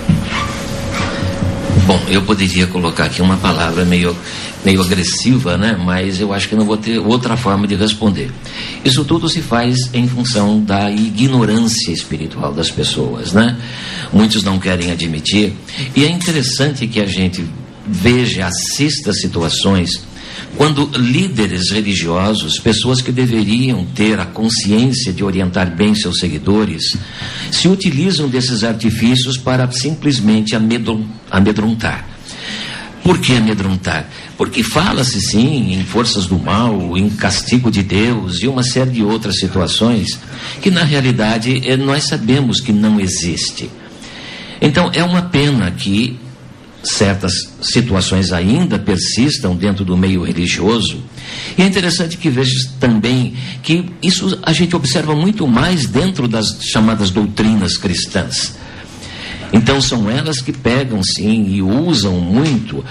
Bom, eu poderia colocar aqui uma palavra meio agressiva, né? Mas eu acho que não vou ter outra forma de responder. Isso tudo se faz em função da ignorância espiritual das pessoas, né? Muitos não querem admitir. E é interessante que a gente veja, assista situações quando líderes religiosos, pessoas que deveriam ter a consciência de orientar bem seus seguidores, se utilizam desses artifícios para simplesmente amedrontar. Por que amedrontar? Porque fala-se sim em forças do mal, em castigo de Deus e uma série de outras situações que na realidade nós sabemos que não existe. Então é uma pena que certas situações ainda persistam dentro do meio religioso. E é interessante que veja também que isso a gente observa muito mais dentro das chamadas doutrinas cristãs. Então são elas que pegam sim e usam muito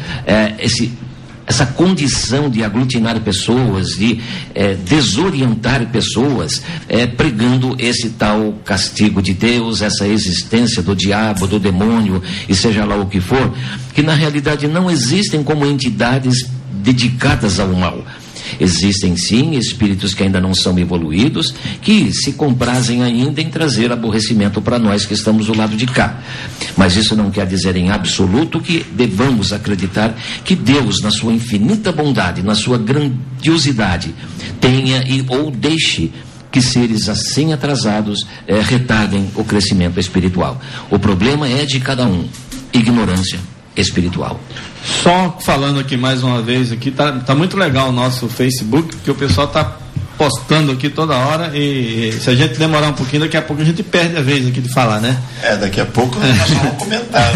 essa condição de aglutinar pessoas, de desorientar pessoas, pregando esse tal castigo de Deus, essa existência do diabo, do demônio, e seja lá o que for, que na realidade não existem como entidades dedicadas ao mal. Existem sim espíritos que ainda não são evoluídos, que se comprazem ainda em trazer aborrecimento para nós que estamos do lado de cá. Mas isso não quer dizer em absoluto que devamos acreditar que Deus, na sua infinita bondade, na sua grandiosidade, tenha ou deixe que seres assim atrasados retardem o crescimento espiritual. O problema é de cada um. Ignorância espiritual. Só falando aqui mais uma vez, aqui tá muito legal o nosso Facebook, porque o pessoal tá postando aqui toda hora, e se a gente demorar um pouquinho, daqui a pouco a gente perde a vez aqui de falar, né? Daqui a pouco nós vamos comentar.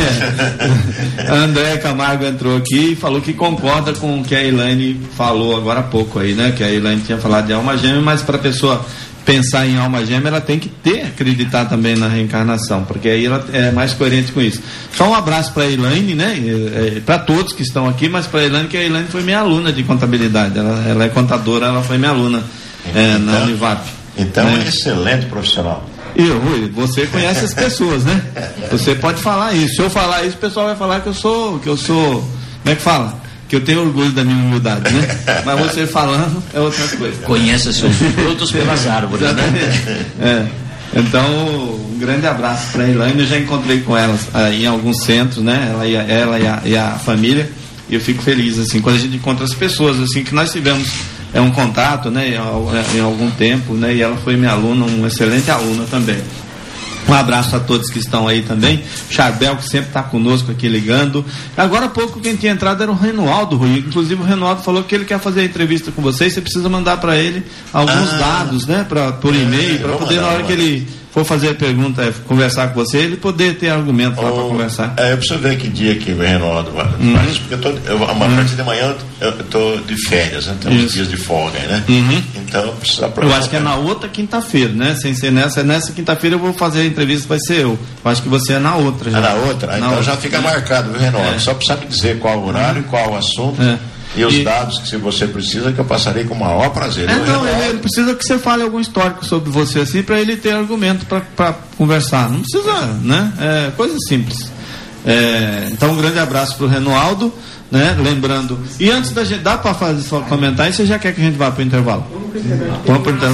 A André Camargo entrou aqui e falou que concorda com o que a Elaine falou agora há pouco aí, né? Que a Elaine tinha falado de alma gêmea, mas para a pessoa pensar em alma gêmea, ela tem que acreditar também na reencarnação, porque aí ela é mais coerente com isso. Só um abraço para a Elaine, né? Para todos que estão aqui, mas para a Elaine, que a Elaine foi minha aluna de contabilidade, ela é contadora, ela foi minha aluna na Univap. Então é um excelente profissional. E Rui, você conhece as pessoas, né? Você pode falar isso. Se eu falar isso, o pessoal vai falar que eu sou, como é que fala? Que eu tenho orgulho da minha humildade, né? Mas você falando é outra coisa. Conhece seus frutos pelas árvores, né? Então, um grande abraço para a Elaine. Eu já encontrei com elas em alguns centros, né? Ela e a família. E eu fico feliz, assim, quando a gente encontra as pessoas, assim, que nós tivemos um contato, né? Em algum tempo, né? E ela foi minha aluna, uma excelente aluna também. Um abraço a todos que estão aí também. Charbel, que sempre está conosco aqui ligando. Agora há pouco quem tinha entrado era o Renoaldo, Rui. Inclusive o Renoaldo falou que ele quer fazer a entrevista com vocês. Você precisa mandar para ele alguns dados, né? Por e-mail, para poder, na hora que ele for fazer a pergunta, conversar com você, ele poder ter argumento lá para conversar. Eu preciso ver que dia que o Renoaldo faz, porque uma parte de manhã eu estou de férias, né? Tem uns dias de folga, né? Então eu preciso aproveitar. Eu acho que é na outra quinta-feira, né? Sem ser nessa quinta-feira eu vou fazer a entrevista, vai ser eu. Eu acho que você é na outra já. Na outra? Então já fica marcado, viu, Renoaldo? Só precisa me dizer qual o horário, qual o assunto. E os dados que se você precisa, que eu passarei com o maior prazer. Ele precisa que você fale algum histórico sobre você, assim, para ele ter argumento para conversar. Não precisa, né? É coisa simples. Então, um grande abraço para o Renoaldo, né? Lembrando. E antes da gente, dá para fazer só comentar, e você já quer que a gente vá para o intervalo? Vamos para o intervalo?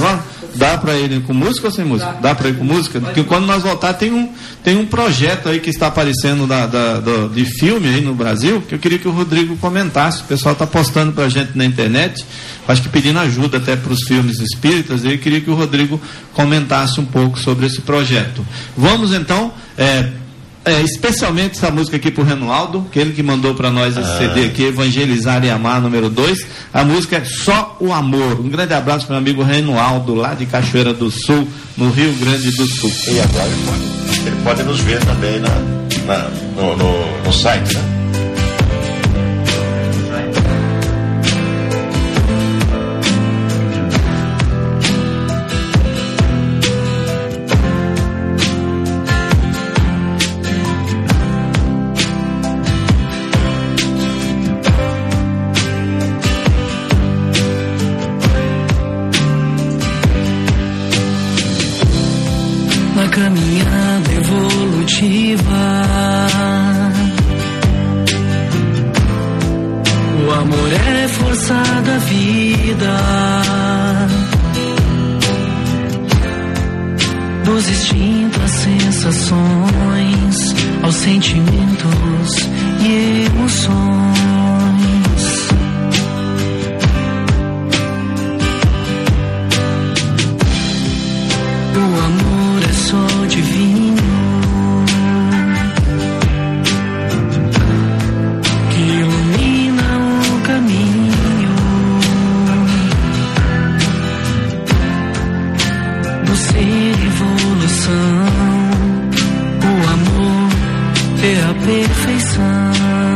Dá para ir com música ou sem música? Dá para ir com música? Porque quando nós voltar tem um projeto aí que está aparecendo de filme aí no Brasil, que eu queria que o Rodrigo comentasse. O pessoal está postando para a gente na internet, acho que pedindo ajuda até para os filmes espíritas, e eu queria que o Rodrigo comentasse um pouco sobre esse projeto. Vamos então, especialmente essa música aqui pro Renoaldo, que ele que mandou para nós esse CD aqui, Evangelizar e Amar, número 2. A música é Só o Amor. Um grande abraço para o meu amigo Renoaldo, lá de Cachoeira do Sul, no Rio Grande do Sul. E agora ele pode nos ver também no site, né? Caminhada evolutiva, o amor é força da vida, dos instintos às sensações, aos sentimentos e emoções. O amor é só divino, que ilumina o caminho do ser e evolução. O amor é a perfeição.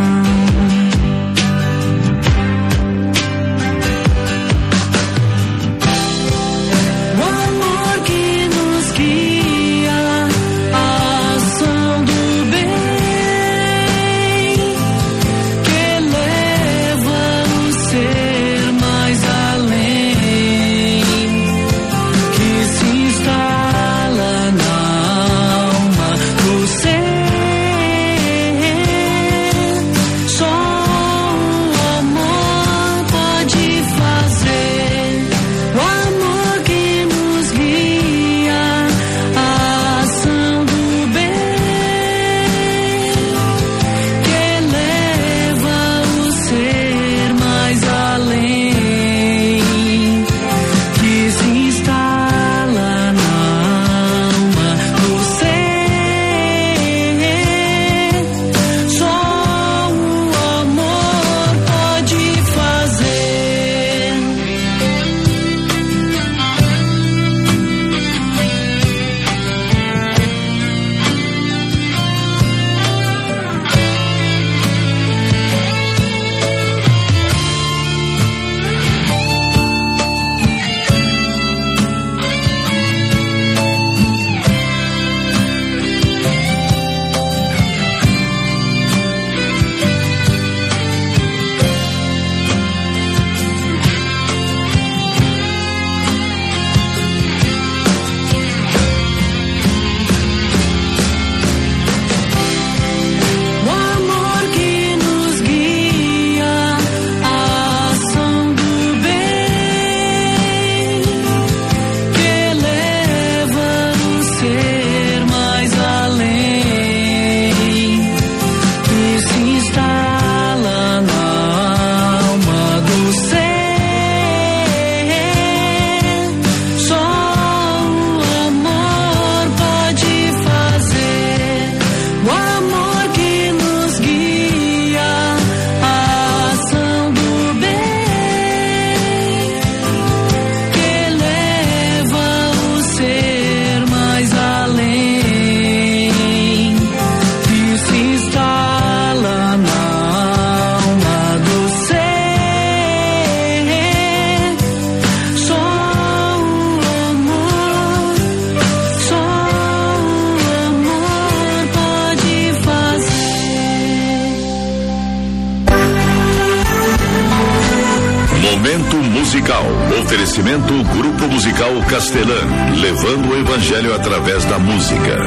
Oferecimento Grupo Musical Castelã, levando o Evangelho através da música.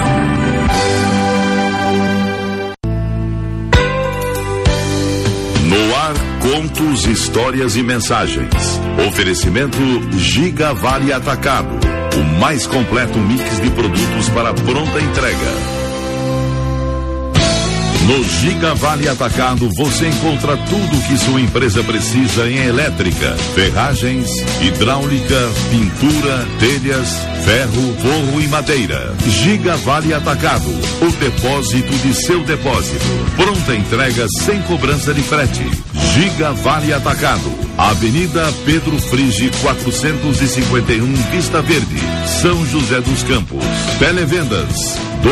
No ar, contos, histórias e mensagens. Oferecimento Giga Vale Atacado. o mais completo mix de produtos para pronta entrega. No Giga Vale Atacado você encontra tudo o que sua empresa precisa em elétrica, ferragens, hidráulica, pintura, telhas, ferro, forro e madeira. Giga Vale Atacado, o depósito de seu depósito. Pronta entrega sem cobrança de frete. Giga Vale Atacado, Avenida Pedro Frigi 451, Vista Verde, São José dos Campos. Televendas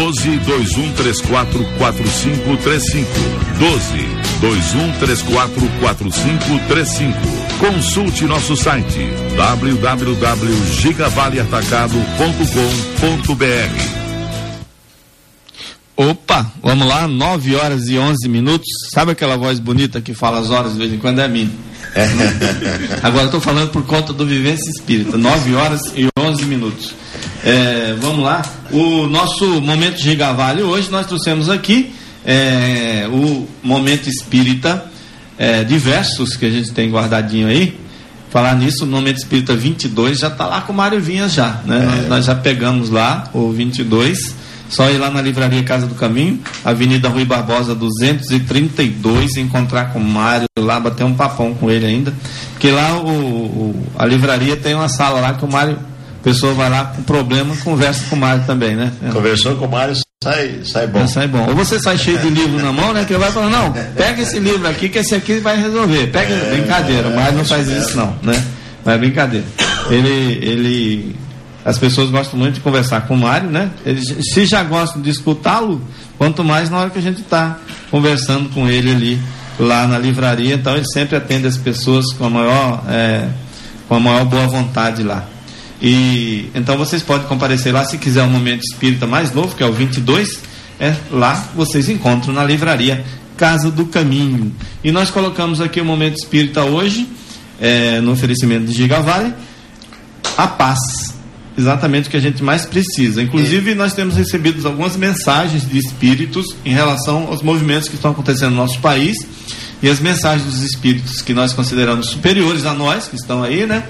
12-2134-4535. 12-2134-4535. Consulte nosso site www.gigavaleatacado.com.br. Opa, vamos lá, 9h11. Sabe aquela voz bonita que fala as horas de vez em quando? É minha. Agora eu estou falando por conta do Vivência Espírita. 9h11. Vamos lá. O nosso Momento Giga Vale hoje nós trouxemos aqui o Momento Espírita diversos que a gente tem guardadinho aí. Falar nisso, o Momento Espírita 22 já está lá com o Mário Vinhas já, né? Nós já pegamos lá o 22. Só ir lá na Livraria Casa do Caminho, Avenida Rui Barbosa 232, encontrar com o Mário lá, bater um papão com ele ainda, porque lá a livraria tem uma sala lá que o Mário, a pessoa vai lá com problema, conversa com o Mário também, né? Conversou com o Mário, sai bom. Sai bom. Ou você sai cheio de livro na mão, né? Que ele vai falar, não, pega esse livro aqui que esse aqui vai resolver. Brincadeira, o Mário não faz isso não, né? Mas é brincadeira. As pessoas gostam muito de conversar com o Mário, né? Se já gostam de escutá-lo, quanto mais na hora que a gente está conversando com ele ali, lá na livraria. Então, ele sempre atende as pessoas com a maior boa vontade lá. E então, vocês podem comparecer lá, se quiser um Momento Espírita mais novo, que é o 22, lá vocês encontram na livraria Casa do Caminho. E nós colocamos aqui o Momento Espírita hoje, no oferecimento de Giga Vale, a paz. Exatamente o que a gente mais precisa. Inclusive, nós temos recebido algumas mensagens de espíritos em relação aos movimentos que estão acontecendo no nosso país, e as mensagens dos espíritos que nós consideramos superiores a nós, que estão aí, né?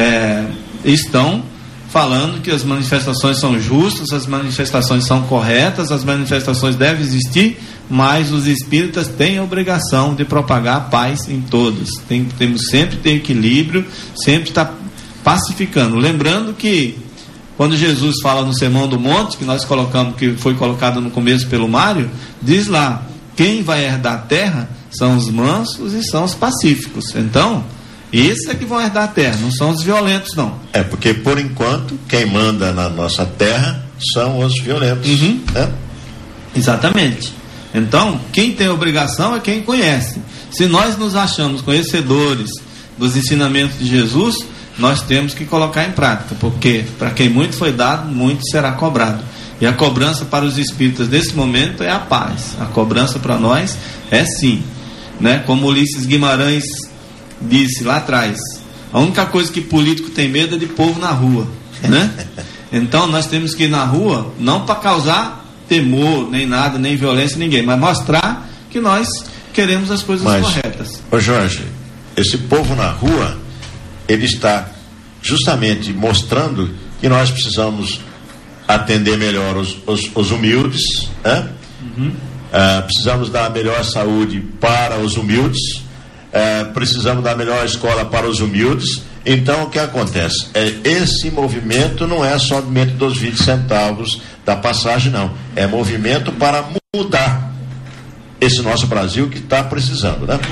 Estão falando que as manifestações são justas, as manifestações são corretas, as manifestações devem existir, mas os espíritas têm a obrigação de propagar a paz em todos. Temos sempre ter equilíbrio, sempre estar pacificando. Lembrando que quando Jesus fala no Sermão do Monte, que nós colocamos, que foi colocado no começo pelo Mário, diz lá, quem vai herdar a terra são os mansos e são os pacíficos. Então, esses é que vão herdar a terra, não são os violentos, não. Porque por enquanto, quem manda na nossa terra são os violentos. Né? Exatamente. Então, quem tem obrigação é quem conhece. Se nós nos achamos conhecedores dos ensinamentos de Jesus, nós temos que colocar em prática, porque para quem muito foi dado, muito será cobrado. E a cobrança para os espíritas nesse momento é a paz. A cobrança para nós é sim, né? Como Ulisses Guimarães disse lá atrás, a única coisa que político tem medo é de povo na rua, né? Então nós temos que ir na rua não para causar temor, nem nada, nem violência, ninguém, mas mostrar que nós queremos as coisas corretas. Ô Jorge, esse povo na rua, ele está justamente mostrando que nós precisamos atender melhor os humildes, né? Precisamos dar a melhor saúde para os humildes, precisamos dar a melhor escola para os humildes. Então o que acontece? Esse movimento não é somente dos 20 centavos da passagem, não. É movimento para mudar esse nosso Brasil que está precisando, né?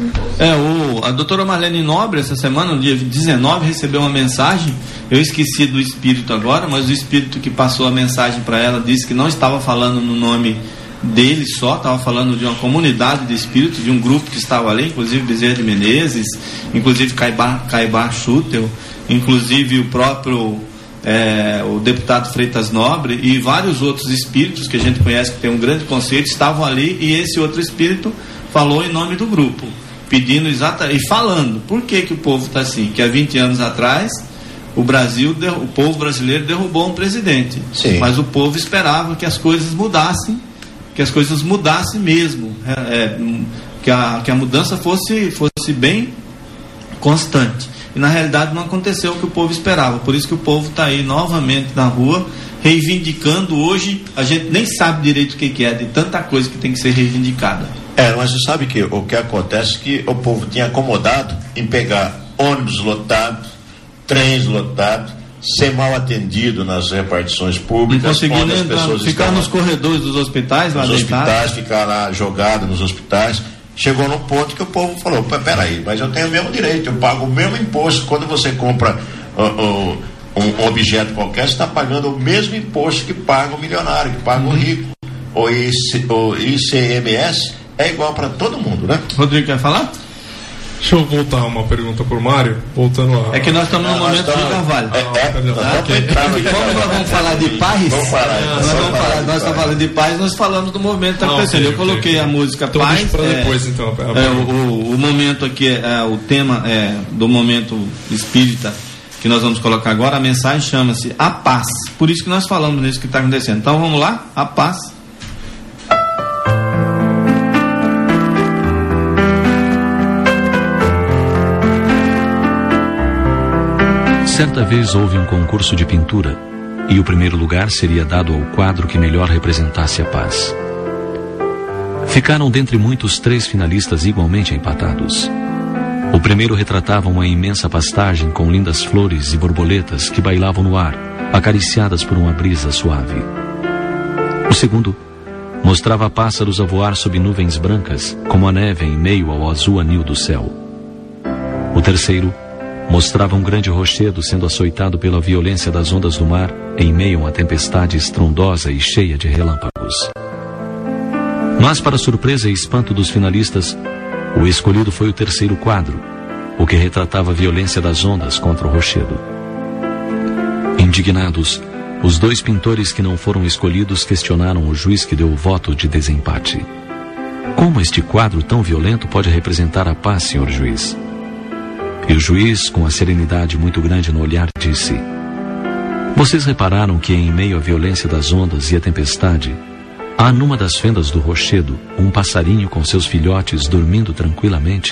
A doutora Marlene Nobre, essa semana, no dia 19, recebeu uma mensagem. Eu esqueci do espírito agora, mas o espírito que passou a mensagem para ela disse que não estava falando no nome dele só, estava falando de uma comunidade de espíritos, de um grupo que estava ali, inclusive Bezerra de Menezes, inclusive Caibar Schutel, inclusive o próprio o deputado Freitas Nobre e vários outros espíritos que a gente conhece, que tem um grande conceito, estavam ali, e esse outro espírito falou em nome do grupo, pedindo exatamente, e falando, por que o povo está assim? Que há 20 anos atrás o povo brasileiro derrubou um presidente. Sim. Mas o povo esperava que as coisas mudassem, mesmo, que a mudança fosse bem constante. e na realidade não aconteceu o que o povo esperava. Por isso que o povo está aí novamente na rua, reivindicando. Hoje a gente nem sabe direito o que é, de tanta coisa que tem que ser reivindicada. Mas você sabe que o que acontece é que o povo tinha acomodado em pegar ônibus lotados, trens lotados, ser mal atendido nas repartições públicas, onde as pessoas ficar nos corredores dos hospitais, lá nos hospitais, ficar lá jogado nos hospitais. Chegou num ponto que o povo falou: peraí, mas eu tenho o mesmo direito, eu pago o mesmo imposto. Quando você compra um objeto qualquer, você está pagando o mesmo imposto que paga o milionário, que paga o rico. O ICMS é igual para todo mundo, né? Rodrigo, quer falar? Deixa eu voltar uma pergunta por Mário, voltando a... É que nós estamos no momento de Carvalho. Como nós vamos falar de paz, nós estamos falando de paz, nós falamos do momento que está acontecendo. Eu coloquei a música então, Paz. Depois, então. O momento aqui, o tema do momento espírita que nós vamos colocar agora, a mensagem chama-se A Paz. Por isso que nós falamos nisso que está acontecendo. Então vamos lá, A Paz. Certa vez houve um concurso de pintura e o primeiro lugar seria dado ao quadro que melhor representasse a paz. Ficaram dentre muitos 3 finalistas igualmente empatados. O primeiro retratava uma imensa pastagem com lindas flores e borboletas que bailavam no ar, acariciadas por uma brisa suave. O segundo mostrava pássaros a voar sob nuvens brancas, como a neve em meio ao azul anil do céu. O terceiro mostrava um grande rochedo sendo açoitado pela violência das ondas do mar em meio a uma tempestade estrondosa e cheia de relâmpagos. Mas, para surpresa e espanto dos finalistas, o escolhido foi o terceiro quadro, o que retratava a violência das ondas contra o rochedo. Indignados, os 2 pintores que não foram escolhidos questionaram o juiz que deu o voto de desempate. Como este quadro tão violento pode representar a paz, senhor juiz? E o juiz, com a serenidade muito grande no olhar, disse: vocês repararam que em meio à violência das ondas e à tempestade, há numa das fendas do rochedo um passarinho com seus filhotes dormindo tranquilamente?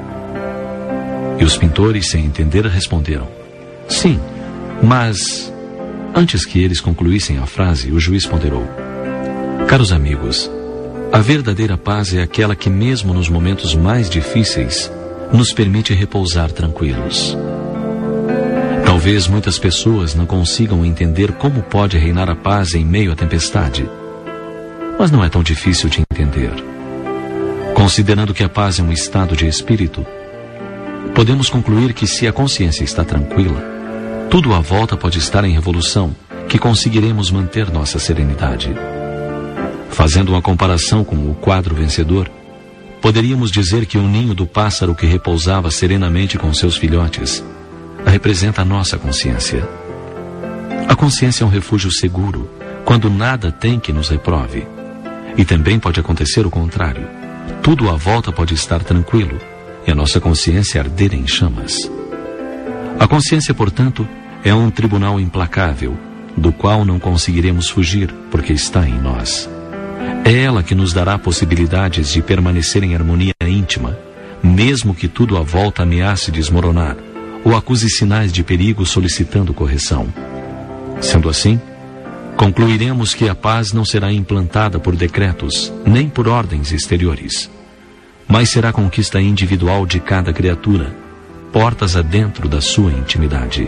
E os pintores, sem entender, responderam: sim, mas... Antes que eles concluíssem a frase, o juiz ponderou: caros amigos, a verdadeira paz é aquela que, mesmo nos momentos mais difíceis, nos permite repousar tranquilos. Talvez muitas pessoas não consigam entender como pode reinar a paz em meio à tempestade, mas não é tão difícil de entender. Considerando que a paz é um estado de espírito, podemos concluir que, se a consciência está tranquila, tudo à volta pode estar em revolução, que conseguiremos manter nossa serenidade. Fazendo uma comparação com o quadro vencedor, poderíamos dizer que o ninho do pássaro que repousava serenamente com seus filhotes representa a nossa consciência. A consciência é um refúgio seguro quando nada tem que nos reprove. E também pode acontecer o contrário. Tudo à volta pode estar tranquilo e a nossa consciência arder em chamas. A consciência, portanto, é um tribunal implacável, do qual não conseguiremos fugir porque está em nós. É ela que nos dará possibilidades de permanecer em harmonia íntima, mesmo que tudo à volta ameace desmoronar ou acuse sinais de perigo solicitando correção. Sendo assim, concluiremos que a paz não será implantada por decretos, nem por ordens exteriores, mas será conquista individual de cada criatura, portas adentro da sua intimidade.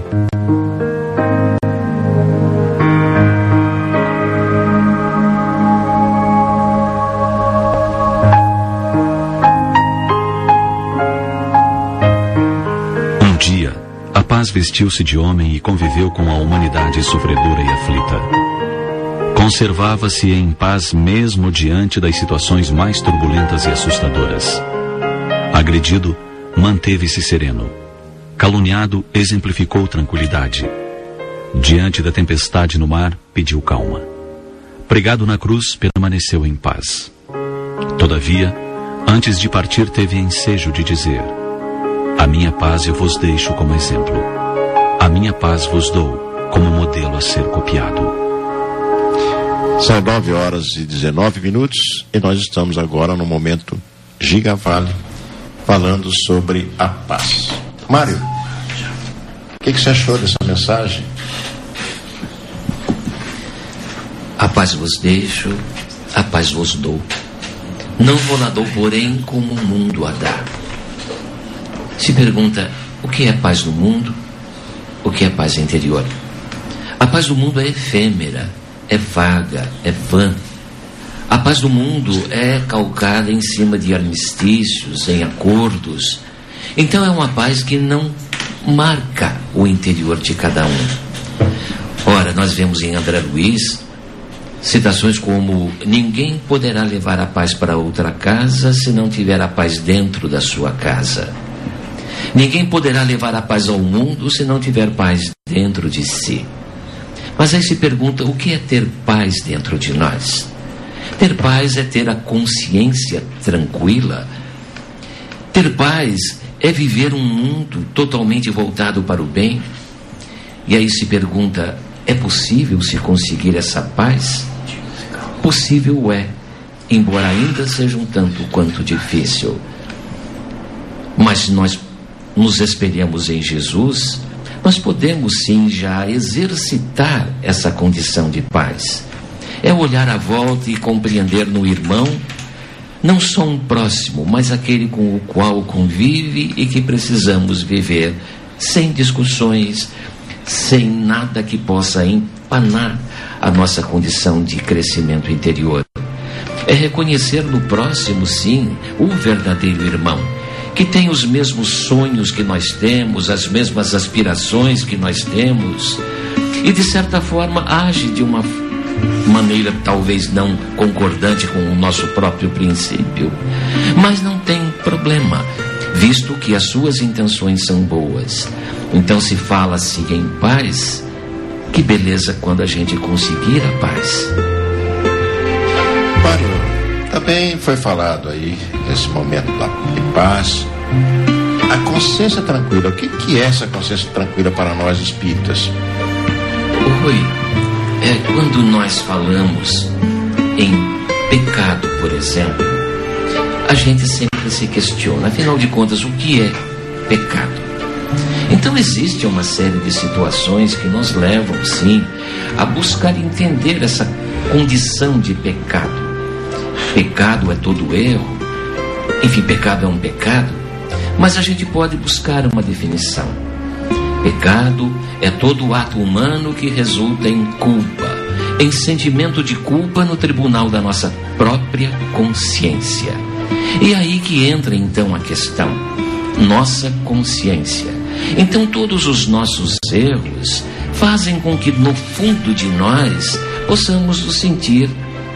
Vestiu-se de homem e conviveu com a humanidade sofredora e aflita. Conservava-se em paz mesmo diante das situações mais turbulentas e assustadoras. Agredido, manteve-se sereno. Caluniado, exemplificou tranquilidade. Diante da tempestade no mar, pediu calma. Pregado na cruz, permaneceu em paz. Todavia, antes de partir, teve ensejo de dizer: a minha paz eu vos deixo como exemplo. A minha paz vos dou como modelo a ser copiado. São 9h19 e nós estamos agora no momento Giga Vale, falando sobre a paz. Mário. que você achou dessa mensagem? A paz vos deixo, a paz vos dou. Não vou lá dou, porém, como o mundo a dá. Se pergunta, o que é paz no mundo? O que é paz interior? A paz do mundo é efêmera, é vaga, é vã. A paz do mundo é calcada em cima de armistícios, em acordos. Então é uma paz que não marca o interior de cada um. Ora, nós vemos em André Luiz citações como: ninguém poderá levar a paz para outra casa se não tiver a paz dentro da sua casa. Ninguém poderá levar a paz ao mundo se não tiver paz dentro de si. Mas aí se pergunta, o que é ter paz dentro de nós? Ter paz é ter a consciência tranquila. Ter paz é viver um mundo totalmente voltado para o bem. E aí se pergunta, é possível se conseguir essa paz? Possível é, embora ainda seja um tanto quanto difícil. Mas nós nos espelhamos em Jesus, nós podemos sim já exercitar essa condição de paz. É olhar à volta e compreender no irmão não só um próximo, mas aquele com o qual convive e que precisamos viver sem discussões, sem nada que possa empanar a nossa condição de crescimento interior. É reconhecer no próximo, sim, o verdadeiro irmão, que tem os mesmos sonhos que nós temos, as mesmas aspirações que nós temos, e de certa forma age de uma maneira talvez não concordante com o nosso próprio princípio, mas não tem problema, visto que as suas intenções são boas. Então se fala-se em paz, que beleza quando a gente conseguir a paz. Mário, também foi falado aí nesse momento de paz, a consciência tranquila. O que é essa consciência tranquila para nós espíritas? Rui, quando nós falamos em pecado, por exemplo, a gente sempre se questiona, afinal de contas, o que é pecado? Então existe uma série de situações que nos levam, sim, a buscar entender essa condição de pecado. Pecado é todo erro, enfim, pecado é um pecado, mas a gente pode buscar uma definição. Pecado é todo ato humano que resulta em culpa, em sentimento de culpa no tribunal da nossa própria consciência. E aí que entra então a questão, nossa consciência. Então todos os nossos erros fazem com que no fundo de nós possamos nos sentir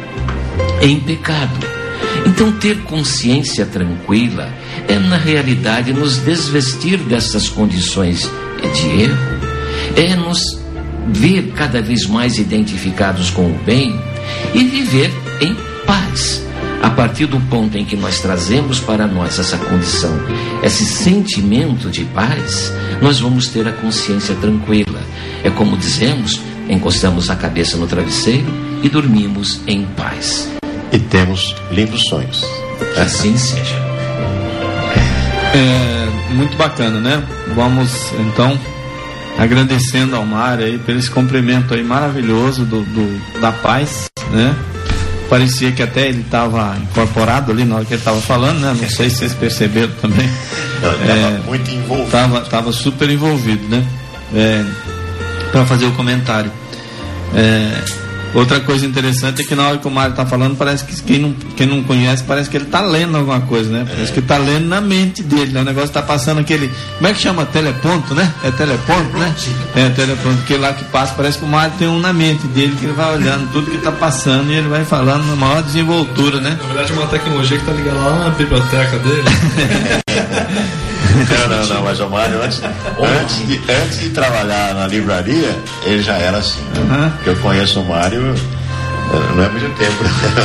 em pecado. Então ter consciência tranquila é na realidade nos desvestir dessas condições de erro, é nos ver cada vez mais identificados com o bem e viver em paz. A partir do ponto em que nós trazemos para nós essa condição, esse sentimento de paz, nós vamos ter a consciência tranquila. É como dizemos, encostamos a cabeça no travesseiro e dormimos em paz. E temos lindos sonhos. Assim seja. Muito bacana, né? Vamos então agradecendo ao Mário aí pelo esse cumprimento aí maravilhoso da paz, né? Parecia que até ele estava incorporado ali na hora que ele estava falando, né? Não sei se vocês perceberam também. Estava muito envolvido. Estava super envolvido, né? Para fazer o comentário. Outra coisa interessante é que na hora que o Mário está falando, parece que quem não conhece, parece que ele está lendo alguma coisa, né? Parece que está lendo na mente dele, né? O negócio está passando aquele... Como é que chama? Teleponto, né? É teleponto, né? É teleponto, porque lá que passa, parece que o Mário tem um na mente dele, que ele vai olhando tudo que está passando e ele vai falando na maior desenvoltura, né? Na verdade é uma tecnologia que está ligada lá na biblioteca dele. Não, mas o Mário, antes de trabalhar na livraria, ele já era assim, né? Porque eu conheço o Mário, não é muito tempo.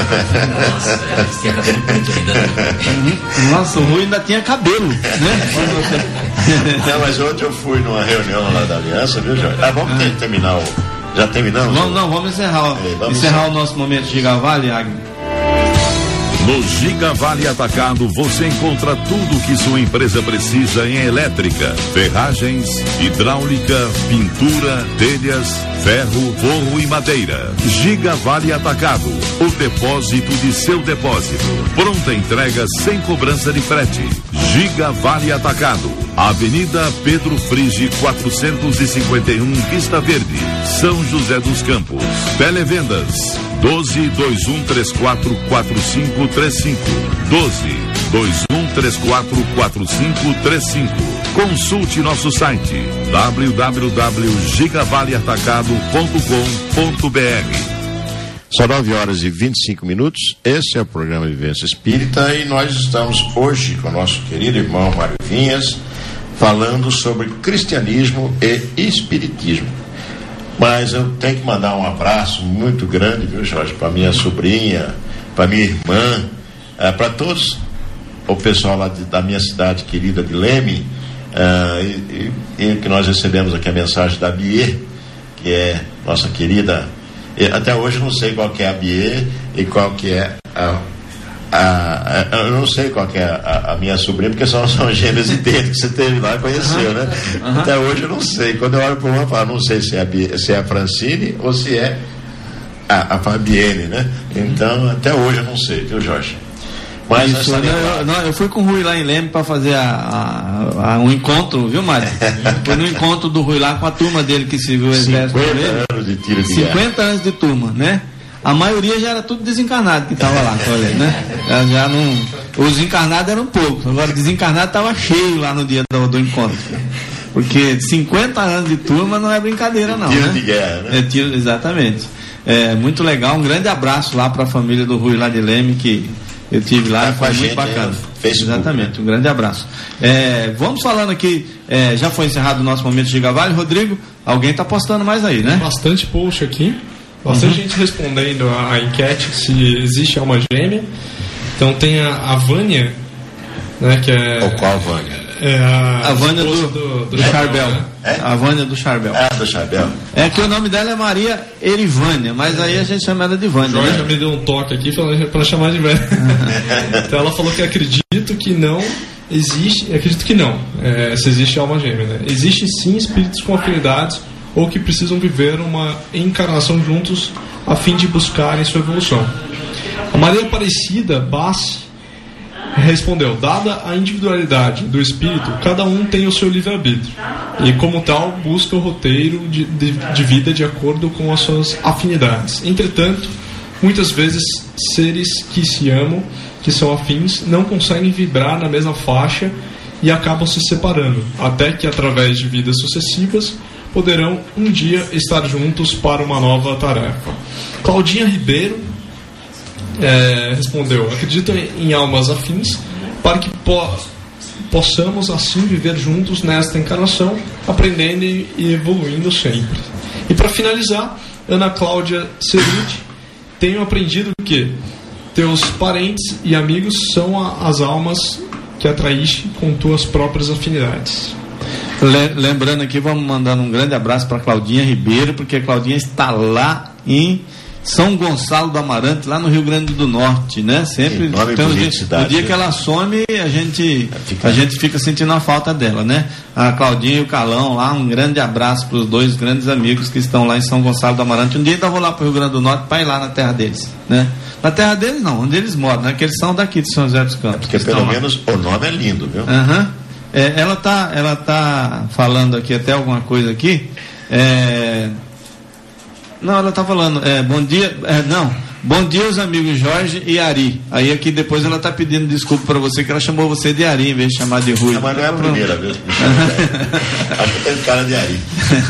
Nossa, o Rui ainda tinha cabelo, né? Não, mas ontem eu fui numa reunião lá da Aliança, viu, Jorge? Vamos terminar o... Já terminamos? Vamos encerrar. Vamos encerrar o nosso momento de Gavale, Agnes. No Giga Vale Atacado você encontra tudo o que sua empresa precisa em elétrica, ferragens, hidráulica, pintura, telhas, ferro, forro e madeira. Giga Vale Atacado, o depósito de seu depósito. Pronta entrega sem cobrança de frete. Giga Vale Atacado, Avenida Pedro Frigi 451, Vista Verde, São José dos Campos. Televendas 12-2134-4535. 12-2134-4535. Consulte nosso site www.gigavaleatacado.com.br. São 9h25. Esse é o programa Vivência Espírita e nós estamos hoje com o nosso querido irmão Mário Vinhas falando sobre cristianismo e espiritismo. Mas eu tenho que mandar um abraço muito grande, viu, Jorge, para minha sobrinha, para minha irmã, para todos o pessoal lá da minha cidade querida de Leme, e que nós recebemos aqui a mensagem da Biê, que é nossa querida. Até hoje eu não sei qual que é a Biê e qual que é eu não sei qual que é a minha sobrinha, porque são gêmeas idênticas que você teve lá e conheceu, né? Até hoje eu não sei. Quando eu olho para uma, eu falo, não sei se é a Francine ou se é a Fabienne, né? Então, até hoje eu não sei, viu, Jorge? Mas isso, eu fui com o Rui lá em Leme para fazer um encontro, viu, Mário? Foi no encontro do Rui lá com a turma dele que serviu o exército. 50 anos de tiro de 50 anos de turma, né? A maioria já era tudo desencarnado que estava lá, né? Já não, os encarnados eram poucos, agora desencarnado estava cheio lá no dia do encontro. Porque 50 anos de turma não é brincadeira, não. Tiro, né? De guerra, né? Tiro, exatamente. Muito legal, um grande abraço lá para a família do Rui lá de Leme, que eu tive lá, foi muito bacana. Exatamente, um grande abraço. Vamos falando aqui, já foi encerrado o nosso momento de Giga Vale. Rodrigo, alguém está postando mais aí, né? Bastante post aqui. Bastante gente respondendo a enquete se existe alma gêmea. Então tem a Vânia, né, que é... Ou qual Vânia? A Vânia do Charbel. Né? A Vânia do Charbel. Do Charbel. É que o nome dela é Maria Erivânia, mas aí a gente chama ela de Vânia. Jorge já me deu um toque aqui para chamar de Vânia. Então ela falou que acredito que não existe... Acredito que não, se existe alma gêmea, né? Existe sim espíritos com afinidades ou que precisam viver uma encarnação juntos a fim de buscarem sua evolução. A Maria Aparecida Bassi respondeu: dada a individualidade do espírito, cada um tem o seu livre-arbítrio e, como tal, busca o roteiro de vida de acordo com as suas afinidades. Entretanto, muitas vezes seres que se amam, que são afins, não conseguem vibrar na mesma faixa e acabam se separando, até que, através de vidas sucessivas, poderão um dia estar juntos para uma nova tarefa. Claudinha Ribeiro respondeu: acredito em almas afins para que possamos assim viver juntos nesta encarnação, aprendendo e evoluindo sempre. E para finalizar, Ana Cláudia Ceruti: tenho aprendido que teus parentes e amigos são as almas que atraíste com tuas próprias afinidades. Lembrando aqui, vamos mandar um grande abraço para Claudinha Ribeiro, porque a Claudinha está lá em São Gonçalo do Amarante, lá no Rio Grande do Norte, né? Sempre tem o dia que ela some, a gente fica sentindo a falta dela, né? A Claudinha e o Calão lá, um grande abraço para os dois grandes amigos que estão lá em São Gonçalo do Amarante. Um dia ainda vou lá para o Rio Grande do Norte para ir lá na terra deles, né? Na terra deles não, onde eles moram, né? Que eles são daqui de São José dos Campos. Porque pelo menos o nome é lindo, viu? Ela tá falando aqui até alguma coisa aqui. Não, ela tá falando. Bom dia. Bom dia, os amigos Jorge e Ari. Aí aqui depois ela tá pedindo desculpa para você, que ela chamou você de Ari em vez de chamar de Rui. Mas não é a primeira vez que me chama de Ari. Acho que tem cara de Ari.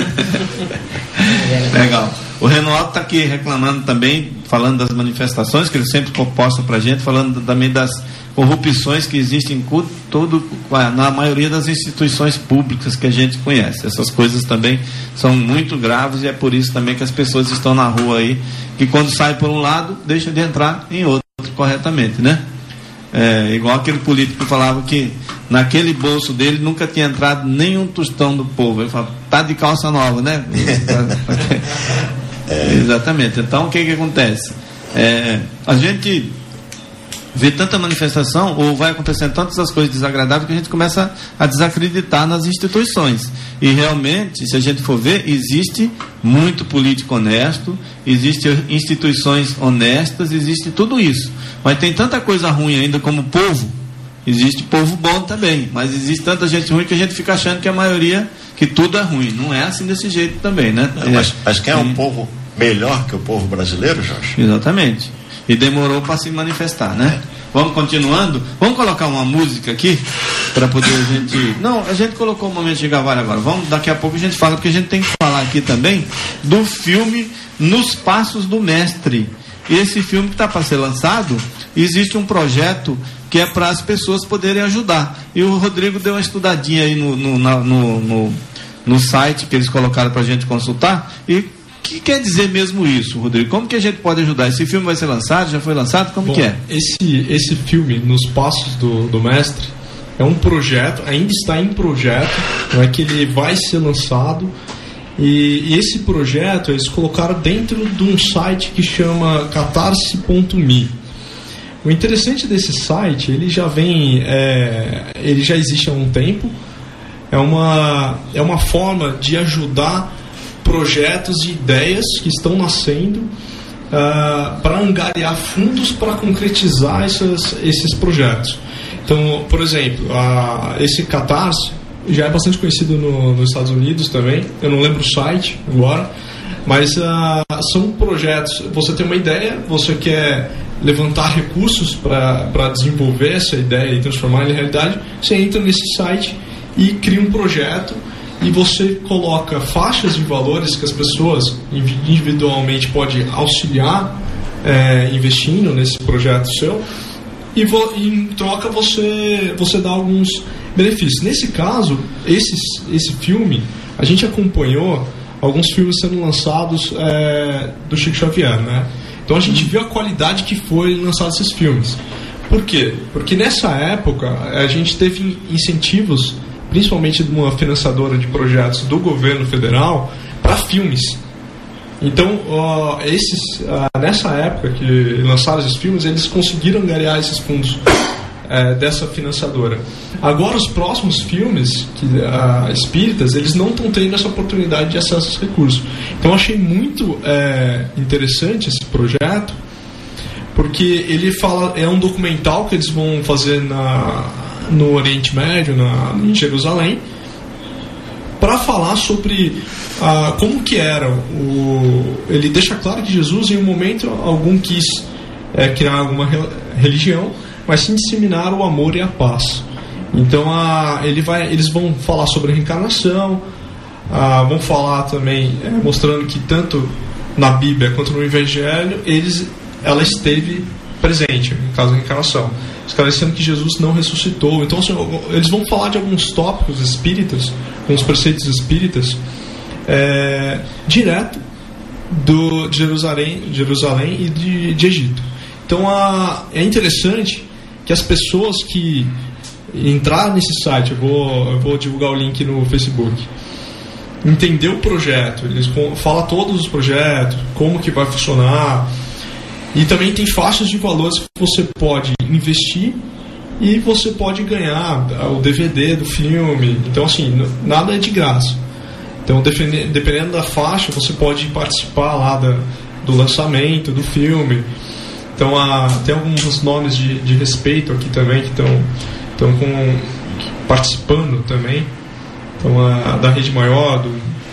Legal. O Renoaldo está aqui reclamando também, falando das manifestações que ele sempre posta para a gente, falando também das corrupções que existem na maioria das instituições públicas que a gente conhece. Essas coisas também são muito graves e é por isso também que as pessoas estão na rua aí, que quando sai por um lado, deixam de entrar em outro corretamente, né? Igual aquele político que falava que naquele bolso dele nunca tinha entrado nenhum tostão do povo. Ele fala, tá de calça nova, né? Exatamente. Então o que acontece? A gente vê tanta manifestação, ou vai acontecendo tantas as coisas desagradáveis, que a gente começa a desacreditar nas instituições. E realmente, se a gente for ver, existe muito político honesto, existe instituições honestas, existe tudo isso. Mas tem tanta coisa ruim ainda como povo. Existe povo bom também, mas existe tanta gente ruim que a gente fica achando que a maioria, que tudo é ruim. Não é assim desse jeito também, né? Mas quem é um povo melhor que o povo brasileiro, Jorge? Exatamente. E demorou para se manifestar, né? Vamos continuando? Vamos colocar uma música aqui para poder a gente... Não, a gente colocou o Momento de Gavalho agora. Vamos, daqui a pouco a gente fala, porque a gente tem que falar aqui também do filme Nos Passos do Mestre. Esse filme que está para ser lançado, existe um projeto que é para as pessoas poderem ajudar. E o Rodrigo deu uma estudadinha aí no site que eles colocaram para a gente consultar. E o que quer dizer mesmo isso, Rodrigo? Como que a gente pode ajudar? Esse filme vai ser lançado? Já foi lançado? Como que é? Esse filme, Nos Passos do Mestre, é um projeto, ainda está em projeto, não é que ele vai ser lançado. E esse projeto eles colocaram dentro de um site que chama catarse.me. O interessante desse site, ele já existe há um tempo. É uma forma de ajudar projetos e ideias que estão nascendo para angariar fundos para concretizar esses projetos. Então, por exemplo, esse Catarse já é bastante conhecido nos Estados Unidos também. Eu não lembro o site agora, mas são projetos. Você tem uma ideia, você quer levantar recursos para desenvolver essa ideia e transformar em realidade. Você entra nesse site e cria um projeto e você coloca faixas de valores que as pessoas individualmente podem auxiliar investindo nesse projeto seu, e em troca você dá alguns benefícios. Nesse caso, esse filme, a gente acompanhou alguns filmes sendo lançados do Chico Xavier, né? Então a gente viu a qualidade que foi lançar esses filmes. Por quê? Porque nessa época a gente teve incentivos, principalmente de uma financiadora de projetos do governo federal, para filmes. Então, nessa época que lançaram esses filmes, eles conseguiram angariar esses fundos dessa financiadora. Agora, os próximos filmes espíritas, eles não estão tendo essa oportunidade de acesso a esses recursos. Então, eu achei muito interessante esse projeto, porque ele é um documental que eles vão fazer no Oriente Médio, em Jerusalém, para falar sobre como que era ele deixa claro que Jesus em um momento algum quis criar alguma religião, mas sim disseminar o amor e a paz. Então eles vão falar sobre a reencarnação, vão falar também mostrando que tanto na Bíblia quanto no Evangelho ela esteve presente no caso da reencarnação, esclarecendo que Jesus não ressuscitou. Então assim, eles vão falar de alguns tópicos espíritas, alguns preceitos espíritas direto de Jerusalém e de Egito. Então é interessante que as pessoas que entraram nesse site, eu vou divulgar o link no Facebook, entender o projeto, eles falam todos os projetos, como que vai funcionar. E também tem faixas de valores que você pode investir e você pode ganhar o DVD do filme. Então, assim, nada é de graça. Então, dependendo da faixa, você pode participar lá do lançamento do filme. Então, tem alguns nomes de respeito aqui também que estão participando também. Então, da Rede Maior,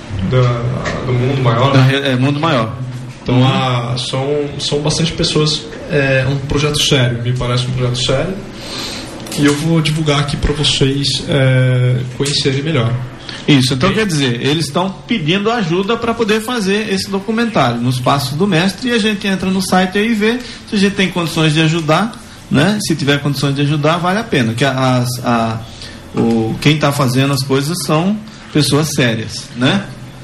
do Mundo Maior. Mundo Maior. Então são bastante pessoas. É um projeto sério, me parece um projeto sério, e eu vou divulgar aqui para vocês conhecerem melhor. Isso, então quer dizer, eles estão pedindo ajuda para poder fazer esse documentário Nos Passos do Mestre, e a gente entra no site aí e vê se a gente tem condições de ajudar, né? Se tiver condições de ajudar, vale a pena, que quem está fazendo as coisas são pessoas sérias, né?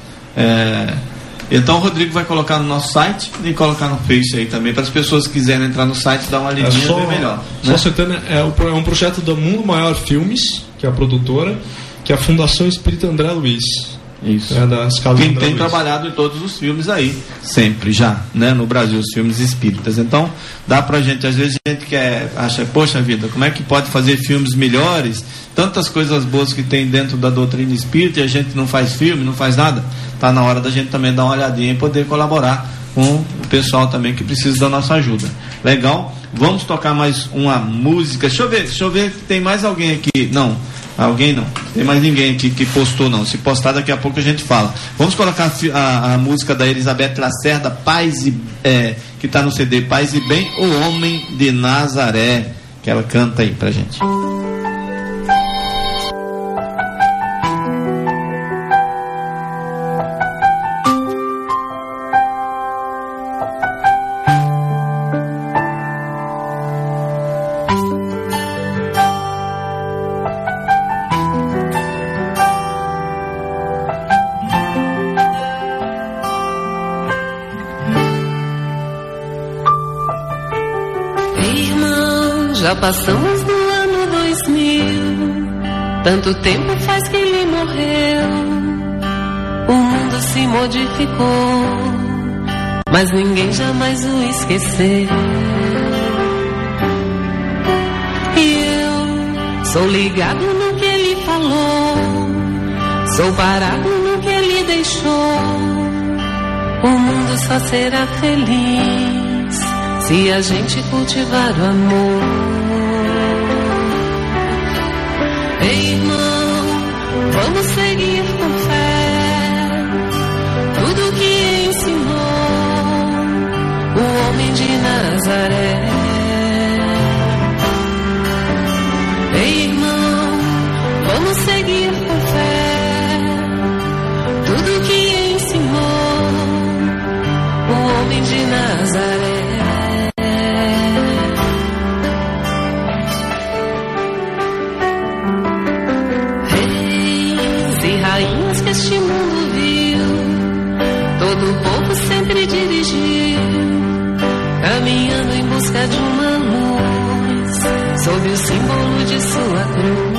Então o Rodrigo vai colocar no nosso site e colocar no Face aí também, para as pessoas que quiserem entrar no site, dar uma lidinha bem melhor. Só acertando, é um projeto do Mundo Maior Filmes, que é a produtora, que é a Fundação Espírita André Luiz. Isso. Das casas Quem André tem Luiz. trabalhado em todos os filmes aí, sempre já, né? No Brasil, os filmes espíritas. Então, dá pra gente, às vezes a gente acha, poxa vida, como é que pode fazer filmes melhores? Tantas coisas boas que tem dentro da doutrina espírita e a gente não faz filme, não faz nada. Tá na hora da gente também dar uma olhadinha e poder colaborar com o pessoal também que precisa da nossa ajuda. Legal? Vamos tocar mais uma música. Deixa eu ver se tem mais alguém aqui. Não. Alguém não. Tem mais ninguém aqui que postou, não. Se postar, daqui a pouco a gente fala. Vamos colocar a música da Elizabeth Lacerda, que está no CD Paz e Bem, o Homem de Nazaré, que ela canta aí pra gente. Já passamos do ano 2000, tanto tempo faz que ele morreu. O mundo se modificou, mas ninguém jamais o esqueceu. E eu sou ligado no que ele falou, sou parado no que ele deixou. O mundo só será feliz se a gente cultivar o amor. Ei, irmão, vamos seguir com fé tudo que ensinou o homem de Nazaré. Ei, irmão, vamos seguir com fé tudo que ensinou o homem de Nazaré. Este mundo viu, todo o povo sempre dirigiu, caminhando em busca de uma luz, sob o símbolo de sua cruz.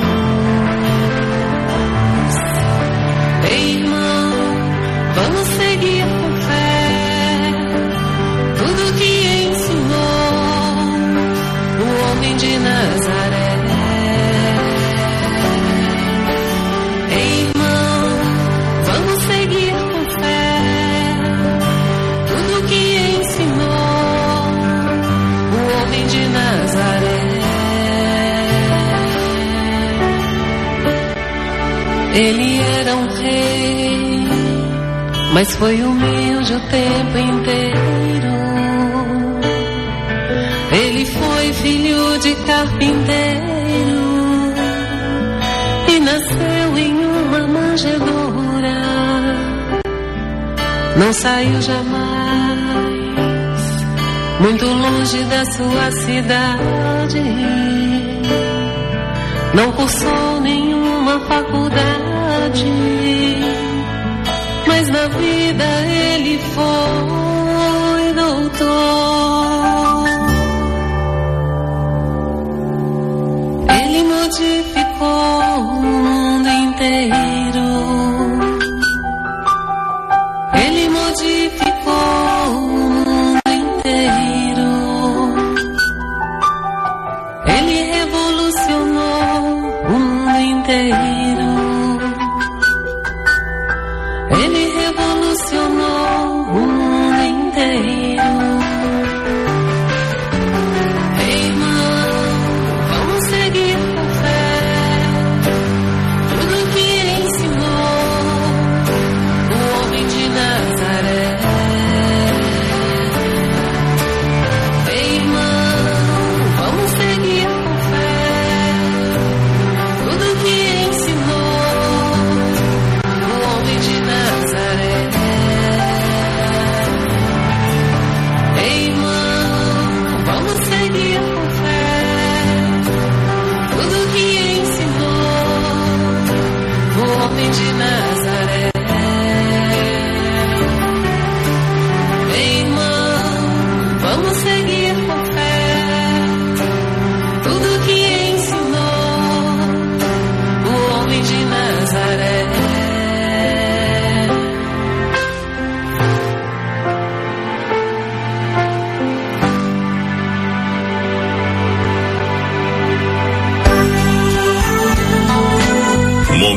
Ei, irmão, vamos seguir com fé tudo que ensinou o homem de Nazaré. Ele era um rei, mas foi humilde o tempo inteiro. Ele foi filho de carpinteiro e nasceu em uma manjedoura. Não saiu jamais, muito longe da sua cidade. Não cursou nenhuma faculdade, mas na vida ele foi doutor. Ele modificou o mundo inteiro. Ele modificou o mundo inteiro. Ele revolucionou o mundo inteiro. Ele revolucionou o mundo inteiro. Ei, irmão, vamos seguir com fé tudo que ensinou o homem de Nazaré.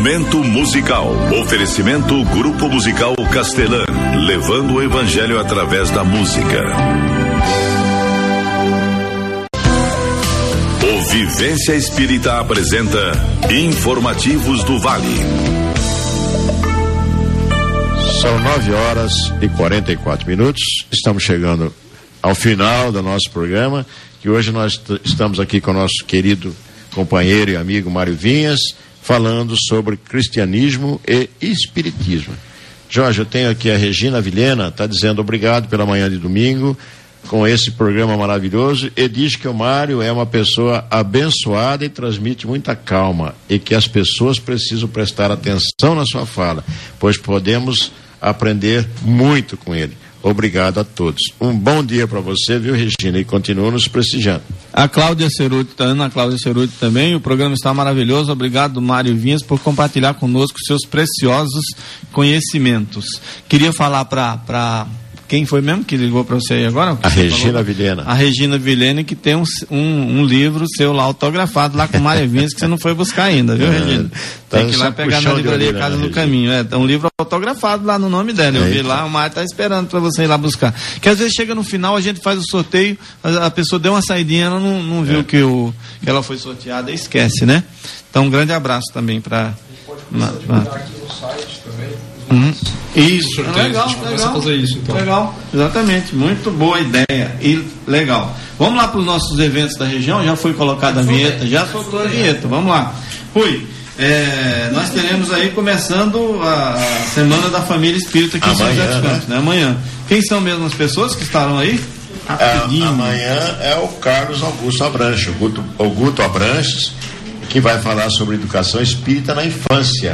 Momento musical. Oferecimento Grupo Musical Castelã, levando o evangelho através da música. O Vivência Espírita apresenta Informativos do Vale. São 9h44. Estamos chegando ao final do nosso programa, que hoje nós estamos aqui com o nosso querido companheiro e amigo Mário Vinhas, falando sobre cristianismo e espiritismo. Jorge, eu tenho aqui a Regina Vilhena, está dizendo obrigado pela manhã de domingo, com esse programa maravilhoso, e diz que o Mário é uma pessoa abençoada e transmite muita calma, e que as pessoas precisam prestar atenção na sua fala, pois podemos aprender muito com ele. Obrigado a todos. Um bom dia para você, viu, Regina? E continua nos prestigiando. A Cláudia Ceruti, Ana Cláudia Ceruti também. O programa está maravilhoso. Obrigado, Mário Vinhas, por compartilhar conosco seus preciosos conhecimentos. Queria falar para quem foi mesmo que ligou para você aí agora? A Regina Vilhena. A Regina Vilhena, que tem um livro seu lá autografado lá com o Mário Vinhas, que você não foi buscar ainda, viu, Regina? Tem que ir lá pegar na livraria Casa do Caminho. É um livro autografado lá no nome dela. Eu vi lá, o Mário está esperando para você ir lá buscar. Que às vezes chega no final, a gente faz o sorteio, a pessoa deu uma saidinha, ela não viu que ela foi sorteada e esquece, né? Então, um grande abraço também para... A gente pode começar a aqui no site também. Isso, legal, fazer isso, então. Legal, exatamente, muito boa ideia e legal. Vamos lá para os nossos eventos da região, já foi colocada a vinheta, já soltou a vinheta, vamos lá. Rui, nós teremos aí começando a Semana da Família Espírita aqui em São José dos Campos, né? Amanhã. Quem são mesmo as pessoas que estarão aí? Amanhã é o Carlos Augusto Abranches, o Guto Abranches, que vai falar sobre educação espírita na infância.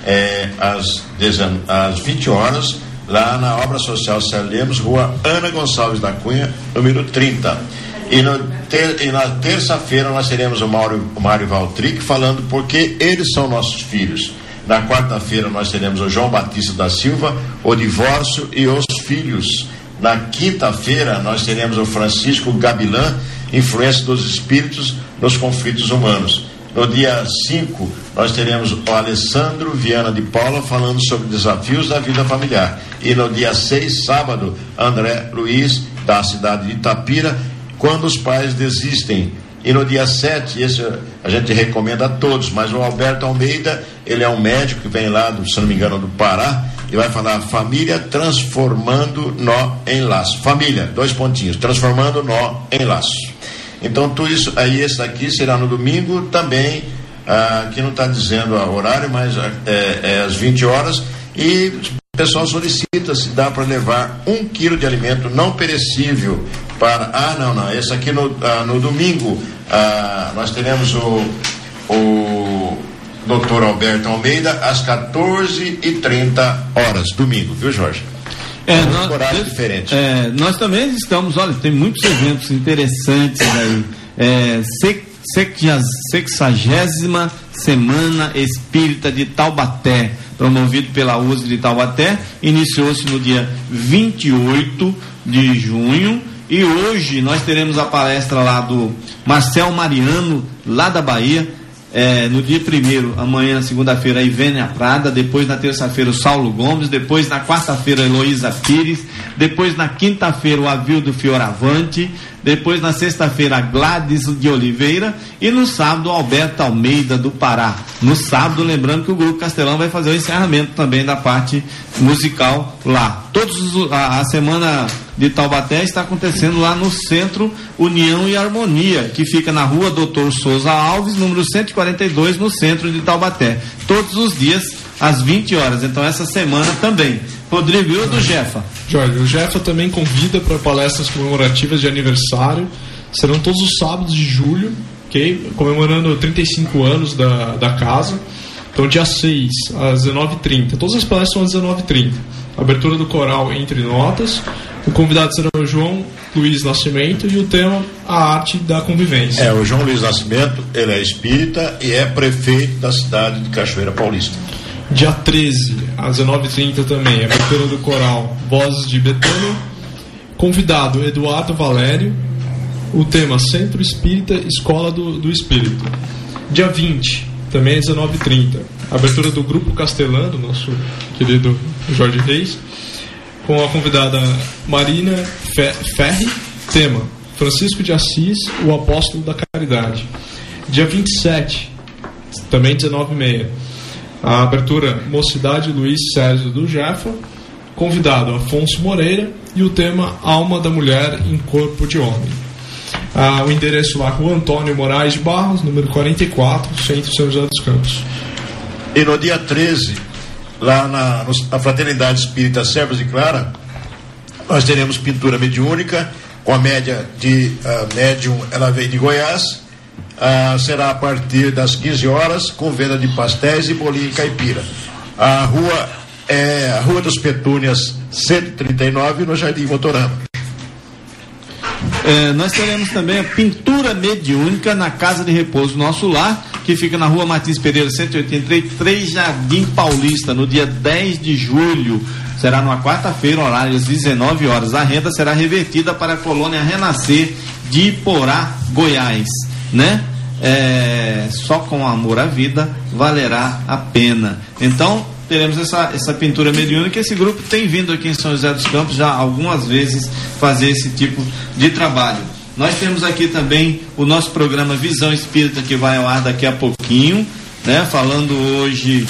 Às 20 horas, lá na Obra Social Célio Lemos, Rua Ana Gonçalves da Cunha, número 30. E na terça-feira nós teremos o Mário Valtric falando porque eles são nossos filhos. Na quarta-feira nós teremos o João Batista da Silva, o divórcio e os filhos. Na quinta-feira nós teremos o Francisco Gabilan, influência dos espíritos nos conflitos humanos. No dia 5, nós teremos o Alessandro Viana de Paula falando sobre desafios da vida familiar. E no dia 6, sábado, André Luiz, da cidade de Itapira, quando os pais desistem. E no dia 7, esse a gente recomenda a todos, mas o Alberto Almeida, ele é um médico que vem lá, se não me engano, do Pará, e vai falar família transformando nó em laço. Família, 2 pontinhos, transformando nó em laço. Então, tudo isso aí, esse daqui será no domingo também, aqui não está dizendo o horário, mas é às 20 horas, e o pessoal solicita se dá para levar 1 quilo de alimento não perecível para... esse aqui no domingo, nós teremos o Dr. Alberto Almeida às 14h30, domingo, viu, Jorge? Horário diferente. Nós também estamos, olha, tem muitos eventos interessantes aí. 60ª Semana Espírita de Taubaté, promovido pela USE de Taubaté, iniciou-se no dia 28 de junho, e hoje nós teremos a palestra lá do Marcel Mariano, lá da Bahia. No dia 1º, amanhã, segunda-feira, a Ivênia Prada, depois na terça-feira o Saulo Gomes, depois na quarta-feira a Heloísa Pires, depois na quinta-feira o Avildo Fioravante, depois na sexta-feira a Gladys de Oliveira e no sábado o Alberto Almeida do Pará. No sábado, lembrando que o Grupo Castelão vai fazer o encerramento também da parte musical lá. A semana de Taubaté está acontecendo lá no Centro União e Harmonia, que fica na Rua Doutor Souza Alves, número 142, no centro de Taubaté. Todos os dias, às 20 horas. Então, essa semana também. Rodrigo, e o do Jefa? Jorge, o Jefa também convida para palestras comemorativas de aniversário. Serão todos os sábados de julho, ok? Comemorando 35 anos da casa. Então, dia 6, às 19h30. Todas as palestras são às 19h30. Abertura do coral Entre Notas. O convidado será o João Luiz Nascimento e o tema a arte da convivência. O João Luiz Nascimento, ele é espírita e é prefeito da cidade de Cachoeira Paulista. Dia 13, às 19h30 também, abertura do coral Vozes de Betânia. Convidado Eduardo Valério. O tema Centro Espírita, Escola do Espírito. Dia 20, também às 19h30. Abertura do Grupo Castelã, do nosso querido Jorge Reis, com a convidada Marina Ferri. Tema: Francisco de Assis, o Apóstolo da Caridade. Dia 27, também 19h30. A abertura: Mocidade Luiz Sérgio do Jaffa. Convidado: Afonso Moreira. E o tema: Alma da Mulher em Corpo de Homem. O endereço lá: Rua Antônio Moraes de Barros, número 44, Centro São José dos Campos. E no dia 13, lá na Fraternidade Espírita Servos de Clara, nós teremos pintura mediúnica com a média de médium, ela veio de Goiás. Será a partir das 15 horas, com venda de pastéis e bolinho caipira. A rua é a Rua dos Petúnias 139, no Jardim Motorama. Nós teremos também a pintura mediúnica na Casa de Repouso Nosso Lar, que fica na Rua Martins Pereira 183, Jardim Paulista, no dia 10 de julho. Será numa quarta-feira, horário às 19 horas. A renda será revertida para a colônia Renascer de Iporá, Goiás, né? Só com amor à vida valerá a pena. Então, teremos essa pintura mediúnica. Esse grupo tem vindo aqui em São José dos Campos já algumas vezes fazer esse tipo de trabalho. Nós temos aqui também o nosso programa Visão Espírita, que vai ao ar daqui a pouquinho, né? Falando hoje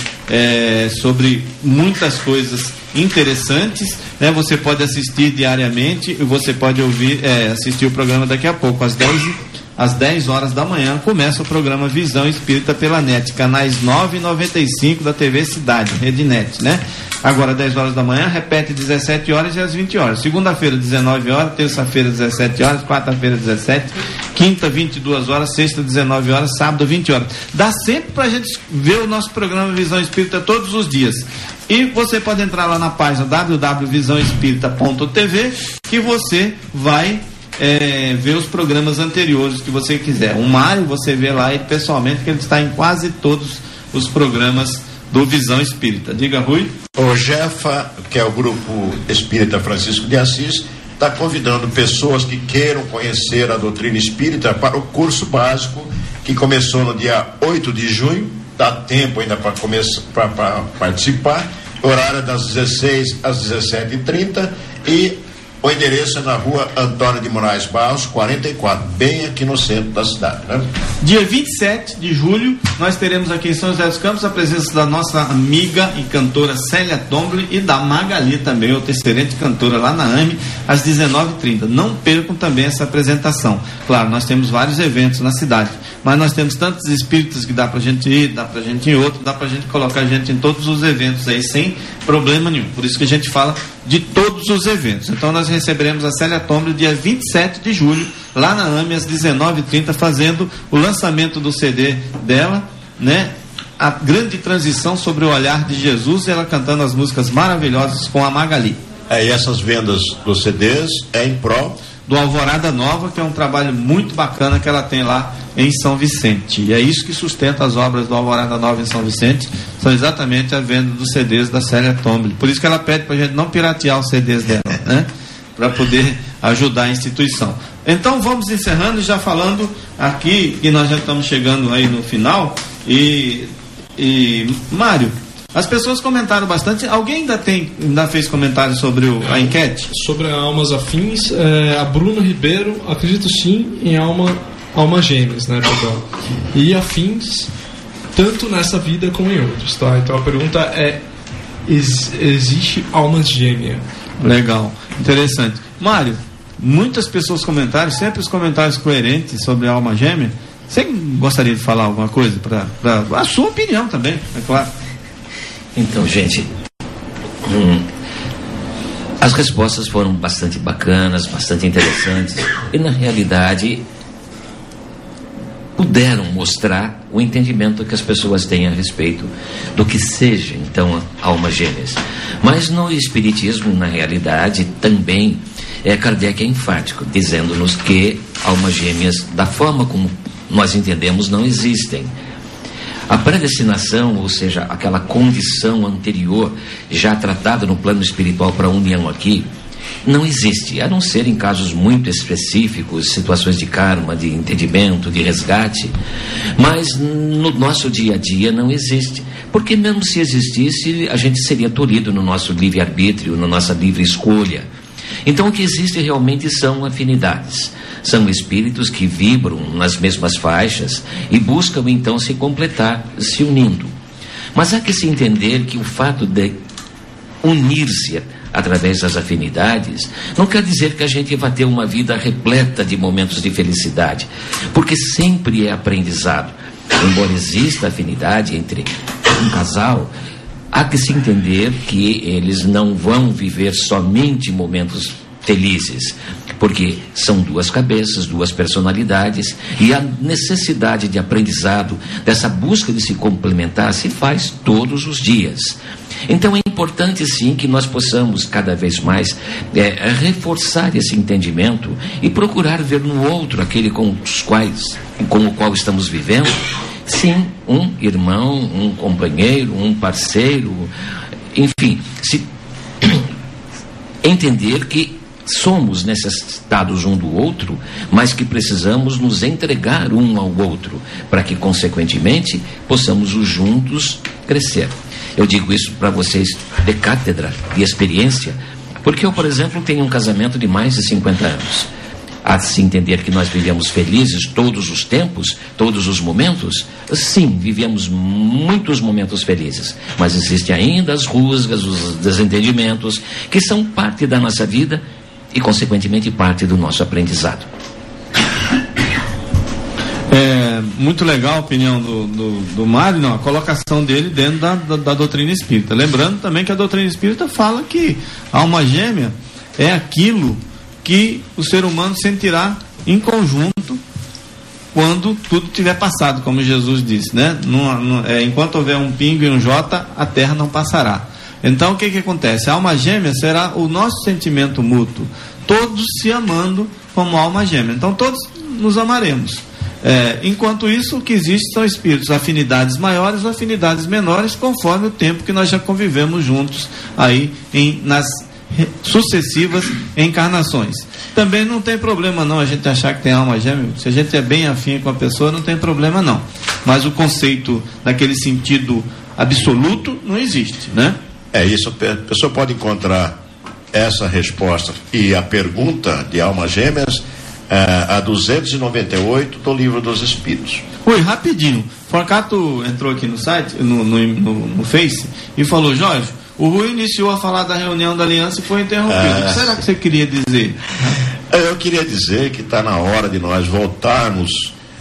sobre muitas coisas interessantes, né? Você pode assistir diariamente e você pode assistir o programa daqui a pouco, às 10 horas da manhã, começa o programa Visão Espírita pela NET, canais 9 e 95 da TV Cidade, Rednet, né? Agora, 10 horas da manhã, repete 17 horas e às 20 horas. Segunda-feira, 19 horas, terça-feira, 17 horas, quarta-feira, 17, quinta, 22 horas, sexta, 19 horas, sábado, 20 horas. Dá sempre pra gente ver o nosso programa Visão Espírita todos os dias. E você pode entrar lá na página www.visãoespírita.tv, que você vai ver os programas anteriores que você quiser. O Mário, você vê lá ele pessoalmente, que ele está em quase todos os programas do Visão Espírita. Diga, Rui. O Jefa, que é o Grupo Espírita Francisco de Assis, está convidando pessoas que queiram conhecer a doutrina espírita para o curso básico que começou no dia 8 de junho. Dá tempo ainda para participar. Horário das 16 às 17h30 e o endereço é na Rua Antônio de Moraes Barros, 44, bem aqui no centro da cidade, né? Dia 27 de julho, nós teremos aqui em São José dos Campos a presença da nossa amiga e cantora Célia Tomboli e da Magali também, outra excelente cantora lá na AME, às 19h30. Não percam também essa apresentação. Claro, nós temos vários eventos na cidade, mas nós temos tantos espíritas que dá pra gente ir, dá pra gente ir em outro, dá pra gente colocar a gente em todos os eventos aí, sem problema nenhum. Por isso que a gente fala de todos os eventos. Então nós receberemos a Célia Tomboli dia 27 de julho, lá na AME, às 19h30, fazendo o lançamento do CD dela, né? A grande transição sobre o olhar de Jesus, ela cantando as músicas maravilhosas com a Magali. E essas vendas dos CDs é em prol do Alvorada Nova, que é um trabalho muito bacana que ela tem lá em São Vicente. E é isso que sustenta as obras do Alvorada Nova em São Vicente, são exatamente a venda dos CDs da Célia Tomboli. Por isso que ela pede pra gente não piratear os CDs dela, né? Para poder ajudar a instituição. Então vamos encerrando, já falando aqui, que nós já estamos chegando aí no final. E Mário, as pessoas comentaram bastante. Alguém ainda fez comentário sobre a enquete? Sobre almas afins, a Bruna Ribeiro, acredito sim em almas gêmeas, né, perdão? E afins, tanto nessa vida como em outros, tá? Então a pergunta é: existe almas gêmeas? Legal, interessante. Mário, muitas pessoas comentaram, sempre os comentários coerentes sobre a alma gêmea. Você gostaria de falar alguma coisa para a sua opinião também, é claro? Então, gente, as respostas foram bastante bacanas, bastante interessantes e, na realidade, puderam mostrar o entendimento que as pessoas têm a respeito do que seja, então, almas gêmeas. Mas no Espiritismo, na realidade, também Kardec é enfático, dizendo-nos que almas gêmeas, da forma como nós entendemos, não existem. A predestinação, ou seja, aquela condição anterior, já tratada no plano espiritual para a união aqui, não existe, a não ser em casos muito específicos, situações de karma, de entendimento, de resgate, mas no nosso dia a dia não existe, porque mesmo se existisse, a gente seria tolhido no nosso livre-arbítrio, na nossa livre escolha. Então o que existe realmente são afinidades, são espíritos que vibram nas mesmas faixas e buscam então se completar, se unindo. Mas há que se entender que o fato de unir-se através das afinidades não quer dizer que a gente vai ter uma vida repleta de momentos de felicidade, porque sempre é aprendizado. Embora exista afinidade entre um casal, há que se entender que eles não vão viver somente momentos felizes, porque são duas cabeças, duas personalidades, e a necessidade de aprendizado, dessa busca de se complementar, se faz todos os dias. Então é importante sim que nós possamos cada vez mais reforçar esse entendimento e procurar ver no outro aquele com o qual estamos vivendo, sim, um irmão, um companheiro, um parceiro, enfim, se entender que somos necessitados um do outro, mas que precisamos nos entregar um ao outro, para que, consequentemente, possamos juntos crescer. Eu digo isso para vocês de cátedra, de experiência, porque eu, por exemplo, tenho um casamento de mais de 50 anos. A se entender que nós vivemos felizes todos os tempos, todos os momentos, sim, vivemos muitos momentos felizes, mas existem ainda as rusgas, os desentendimentos, que são parte da nossa vida e, consequentemente, parte do nosso aprendizado. Muito legal a opinião do Mário, não, a colocação dele dentro da doutrina espírita. Lembrando também que a doutrina espírita fala que a alma gêmea é aquilo que o ser humano sentirá em conjunto quando tudo tiver passado, como Jesus disse, né? Enquanto houver um pingo e um jota, a terra não passará. Então o que acontece? A alma gêmea será o nosso sentimento mútuo, todos se amando como alma gêmea. Então todos nos amaremos. Enquanto isso, o que existe são espíritos, afinidades maiores ou afinidades menores, conforme o tempo que nós já convivemos juntos aí nas sucessivas encarnações. Também não tem problema não a gente achar que tem alma gêmea. Se a gente é bem afim com a pessoa, não tem problema não. Mas o conceito naquele sentido absoluto não existe, né? Isso, a pessoa pode encontrar essa resposta e a pergunta de almas gêmeas a 298 do Livro dos Espíritos. Oi, rapidinho, Forcato entrou aqui no site, no Face, e falou: Jorge, o Rui iniciou a falar da reunião da aliança e foi interrompido. O que será que você queria dizer? Eu queria dizer que está na hora de nós voltarmos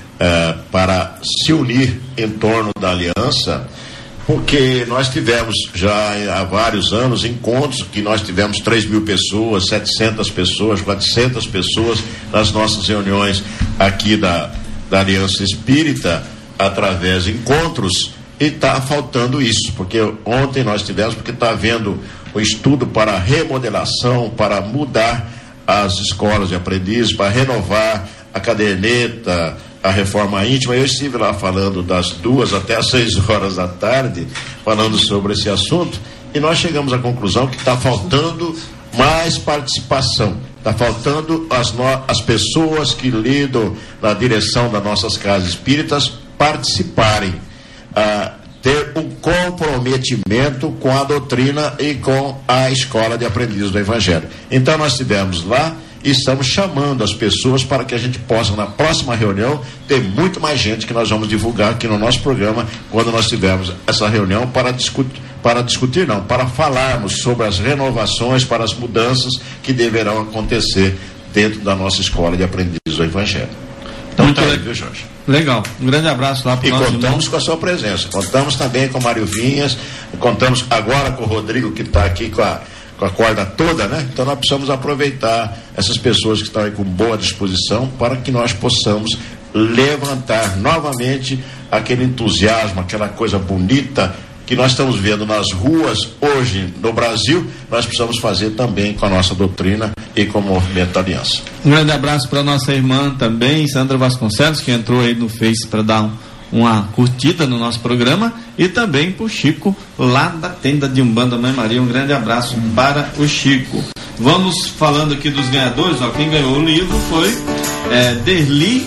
para se unir em torno da aliança, porque nós tivemos já há vários anos encontros que nós tivemos 3.000 pessoas, 700 pessoas, 400 pessoas nas nossas reuniões aqui da Aliança Espírita, através de encontros, e está faltando isso, porque ontem nós tivemos, porque está havendo o estudo para remodelação, para mudar as escolas de aprendizes, para renovar a caderneta, a reforma íntima. Eu estive lá falando das 2 até as 6 horas da tarde, falando sobre esse assunto, e nós chegamos à conclusão que está faltando mais participação, está faltando as pessoas que lidam na direção das nossas casas espíritas participarem, ter um comprometimento com a doutrina e com a escola de aprendizes do Evangelho. Então nós tivemos lá e estamos chamando as pessoas para que a gente possa, na próxima reunião, ter muito mais gente, que nós vamos divulgar aqui no nosso programa, quando nós tivermos essa reunião para falarmos sobre as renovações, para as mudanças que deverão acontecer dentro da nossa escola de aprendizes do Evangelho. Então tá aí, viu, Jorge? Legal, um grande abraço lá para o nosso irmão. E contamos com a sua presença, contamos também com o Mário Vinhas, contamos agora com o Rodrigo, que está aqui com a corda toda, né? Então nós precisamos aproveitar essas pessoas que estão aí com boa disposição para que nós possamos levantar novamente aquele entusiasmo, aquela coisa bonita que nós estamos vendo nas ruas hoje no Brasil. Nós precisamos fazer também com a nossa doutrina e com o movimento da aliança. Um grande abraço para nossa irmã também, Sandra Vasconcelos, que entrou aí no Face para dar uma curtida no nosso programa, e também para o Chico, lá da tenda de Umbanda Mãe Maria. Um grande abraço para o Chico. Vamos falando aqui dos ganhadores. Ó, quem ganhou o livro foi Derli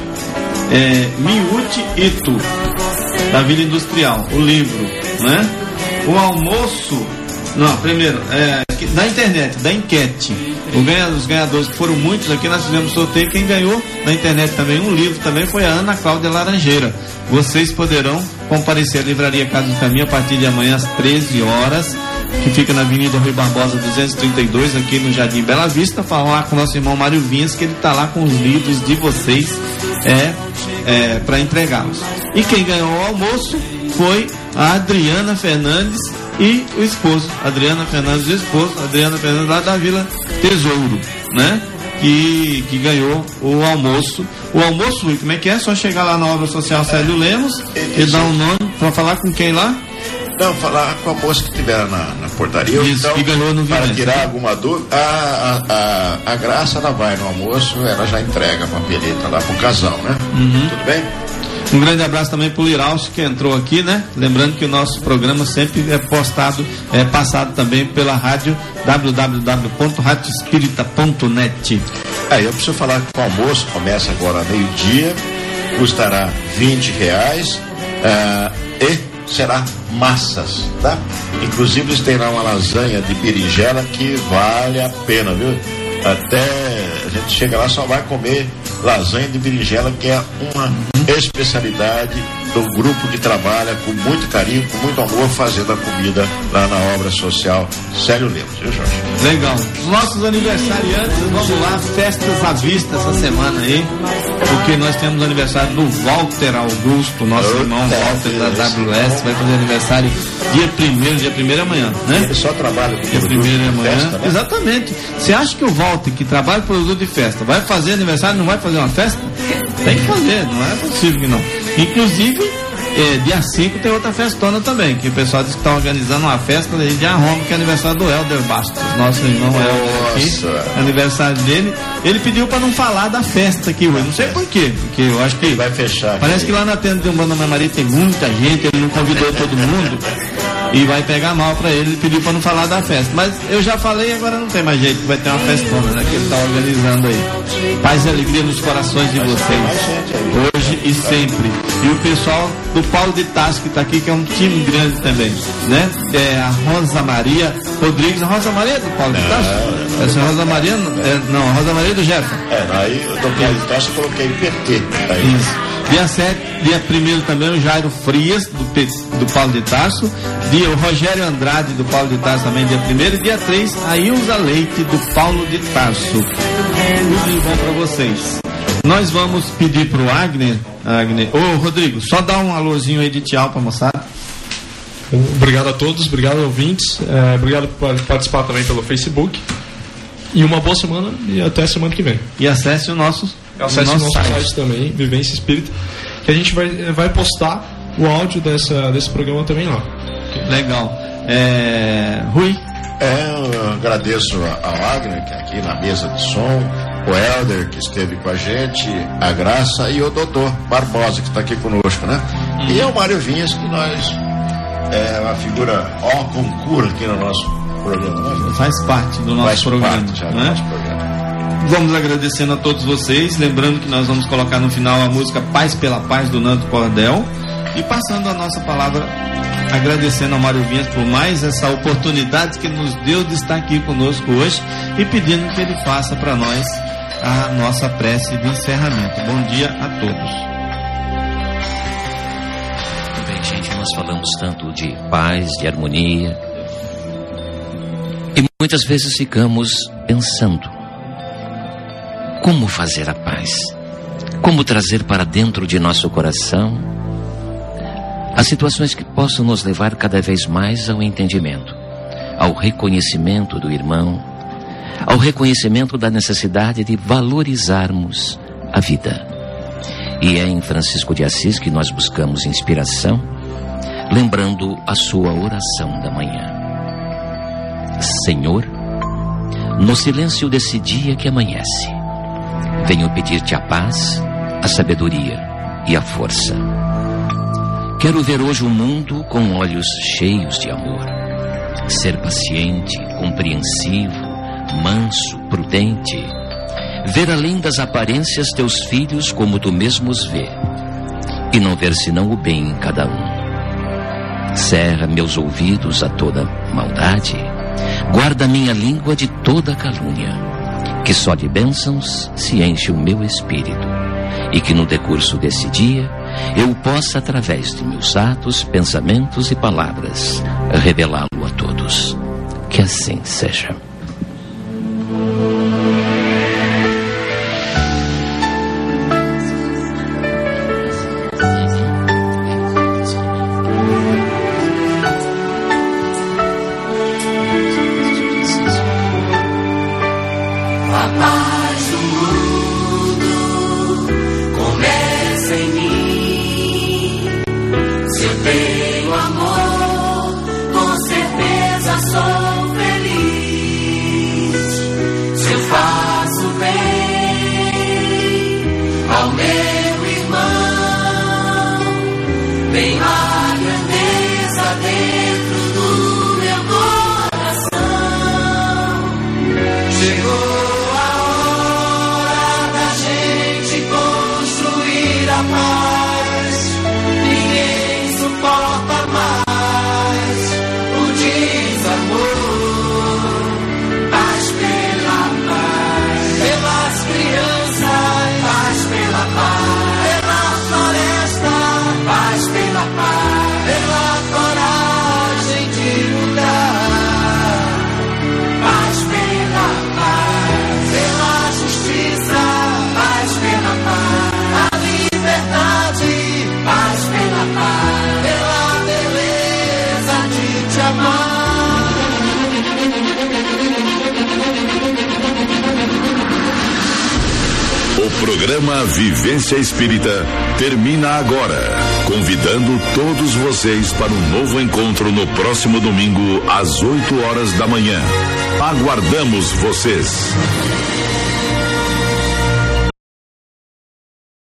Miuti Ito, da Vila Industrial. O livro, né? O almoço. Não, primeiro, da internet, da enquete. Os ganhadores, que foram muitos aqui, nós fizemos sorteio. Quem ganhou na internet também um livro também foi a Ana Cláudia Laranjeira. Vocês poderão comparecer à Livraria Casa do Caminho a partir de amanhã às 13 horas, que fica na Avenida Rui Barbosa 232, aqui no Jardim Bela Vista, falar com o nosso irmão Mário Vinhas, que ele está lá com os livros de vocês para entregá-los. E quem ganhou o almoço foi a Adriana Fernandes e o esposo, Adriana Fernandes lá da Vila Tesouro, né? Que ganhou o almoço. O almoço, como é que é? Só chegar lá na Obra Social Célio Lemos e dar um nome para falar com quem lá? Não, falar com a moça que estiver na portaria. Isso, então, que ganhou no para Vivência, tirar né? alguma dúvida, a Graça, ela vai no almoço, ela já entrega a papeleta lá pro casal, né? Tudo bem? Um grande abraço também pro Liraucho, que entrou aqui, né? Lembrando que o nosso programa sempre é passado também pela rádio www.radioespírita.net. Eu preciso falar que o almoço começa agora meio-dia, custará R$20 e será massas, tá? Inclusive eles têm lá uma lasanha de berinjela que vale a pena, viu? Até a gente chega lá, só vai comer lasanha de berinjela, que é uma especialidade do grupo que trabalha com muito carinho, com muito amor, fazendo a comida lá na Obra Social Célio Lemos, viu, Jorge? Legal. Os nossos aniversariantes, vamos lá, festas à vista essa semana aí, porque nós temos aniversário do Walter Augusto, nosso irmão Walter da WS, vai fazer aniversário dia 1º amanhã, né? Ele só trabalha com dia 1º amanhã. Festa, né? Exatamente. Você acha que o Walter, que trabalha com produto de festa, vai fazer aniversário, não vai fazer uma festa? Tem que fazer, não é possível que não. Inclusive, dia 5 tem outra festona também, que o pessoal diz que está organizando uma festa de Roma, que é aniversário do Helder Bastos, nosso irmão Helder aqui, aniversário dele. Ele pediu para não falar da festa aqui hoje, não sei por quê, porque eu acho que vai fechar. Parece que lá na tenda de Umbanda Mãe Maria tem muita gente, ele não convidou todo mundo e vai pegar mal para ele pediu para não falar da festa. Mas eu já falei, agora não tem mais jeito, vai ter uma festona, né, que ele está organizando aí. Paz e alegria nos corações de vocês, hoje e sempre. E o pessoal do Paulo de Tarso, que está aqui, que é um time grande também, né? A Rosa Maria Rodrigues. A Rosa Maria é do Paulo de Tarso? Essa Rosa Maria, não, a Rosa Maria é do Jefferson. Aí eu do Paulo de Tarso, eu coloquei PT. Isso. Dia 7, dia 1º também o Jairo Frias, do Paulo de Tarso. O Rogério Andrade, do Paulo de Tarso, também dia 1º. Dia 3, a Ilza Leite, do Paulo de Tarso. Tudo de bom para vocês. Nós vamos pedir pro Agner. Ô, Rodrigo, só dá um alôzinho aí de tchau pra moçada. Obrigado a todos, obrigado ouvintes, obrigado por participar também pelo Facebook. E uma boa semana e até a semana que vem. E acesse o nosso site também, Vivência Espírita, que a gente vai postar o áudio desse programa também lá. Legal. Rui? Eu agradeço ao Agner, que é aqui na mesa de som, o Helder, que esteve com a gente, a Graça, e o Dodô Barbosa, que está aqui conosco, né? E o Mário Vinhas, que nós é uma figura concurso aqui no nosso programa. Faz parte do nosso programa. Né? Vamos agradecendo a todos vocês, lembrando que nós vamos colocar no final a música Paz pela Paz, do Nando Cordel, e passando a nossa palavra, agradecendo ao Mário Vinhas por mais essa oportunidade que nos deu de estar aqui conosco hoje e pedindo que ele faça para nós a nossa prece de encerramento. Bom dia a todos. Muito bem, gente, nós falamos tanto de paz, de harmonia, e muitas vezes ficamos pensando: como fazer a paz? Como trazer para dentro de nosso coração as situações que possam nos levar cada vez mais ao entendimento, ao reconhecimento do irmão, ao reconhecimento da necessidade de valorizarmos a vida. E é em Francisco de Assis que nós buscamos inspiração, lembrando a sua oração da manhã. Senhor, no silêncio desse dia que amanhece, venho pedir-te a paz, a sabedoria e a força. Quero ver hoje o mundo com olhos cheios de amor, ser paciente, compreensivo, manso, prudente. Ver além das aparências teus filhos como tu mesmo os vê, e não ver senão o bem em cada um. Cerra meus ouvidos a toda maldade, guarda minha língua de toda calúnia, que só de bênçãos se enche o meu espírito, e que no decurso desse dia eu possa, através de meus atos, pensamentos e palavras, revelá-lo a todos. Que assim seja. O programa Vivência Espírita termina agora, convidando todos vocês para um novo encontro no próximo domingo às 8 horas da manhã. Aguardamos vocês.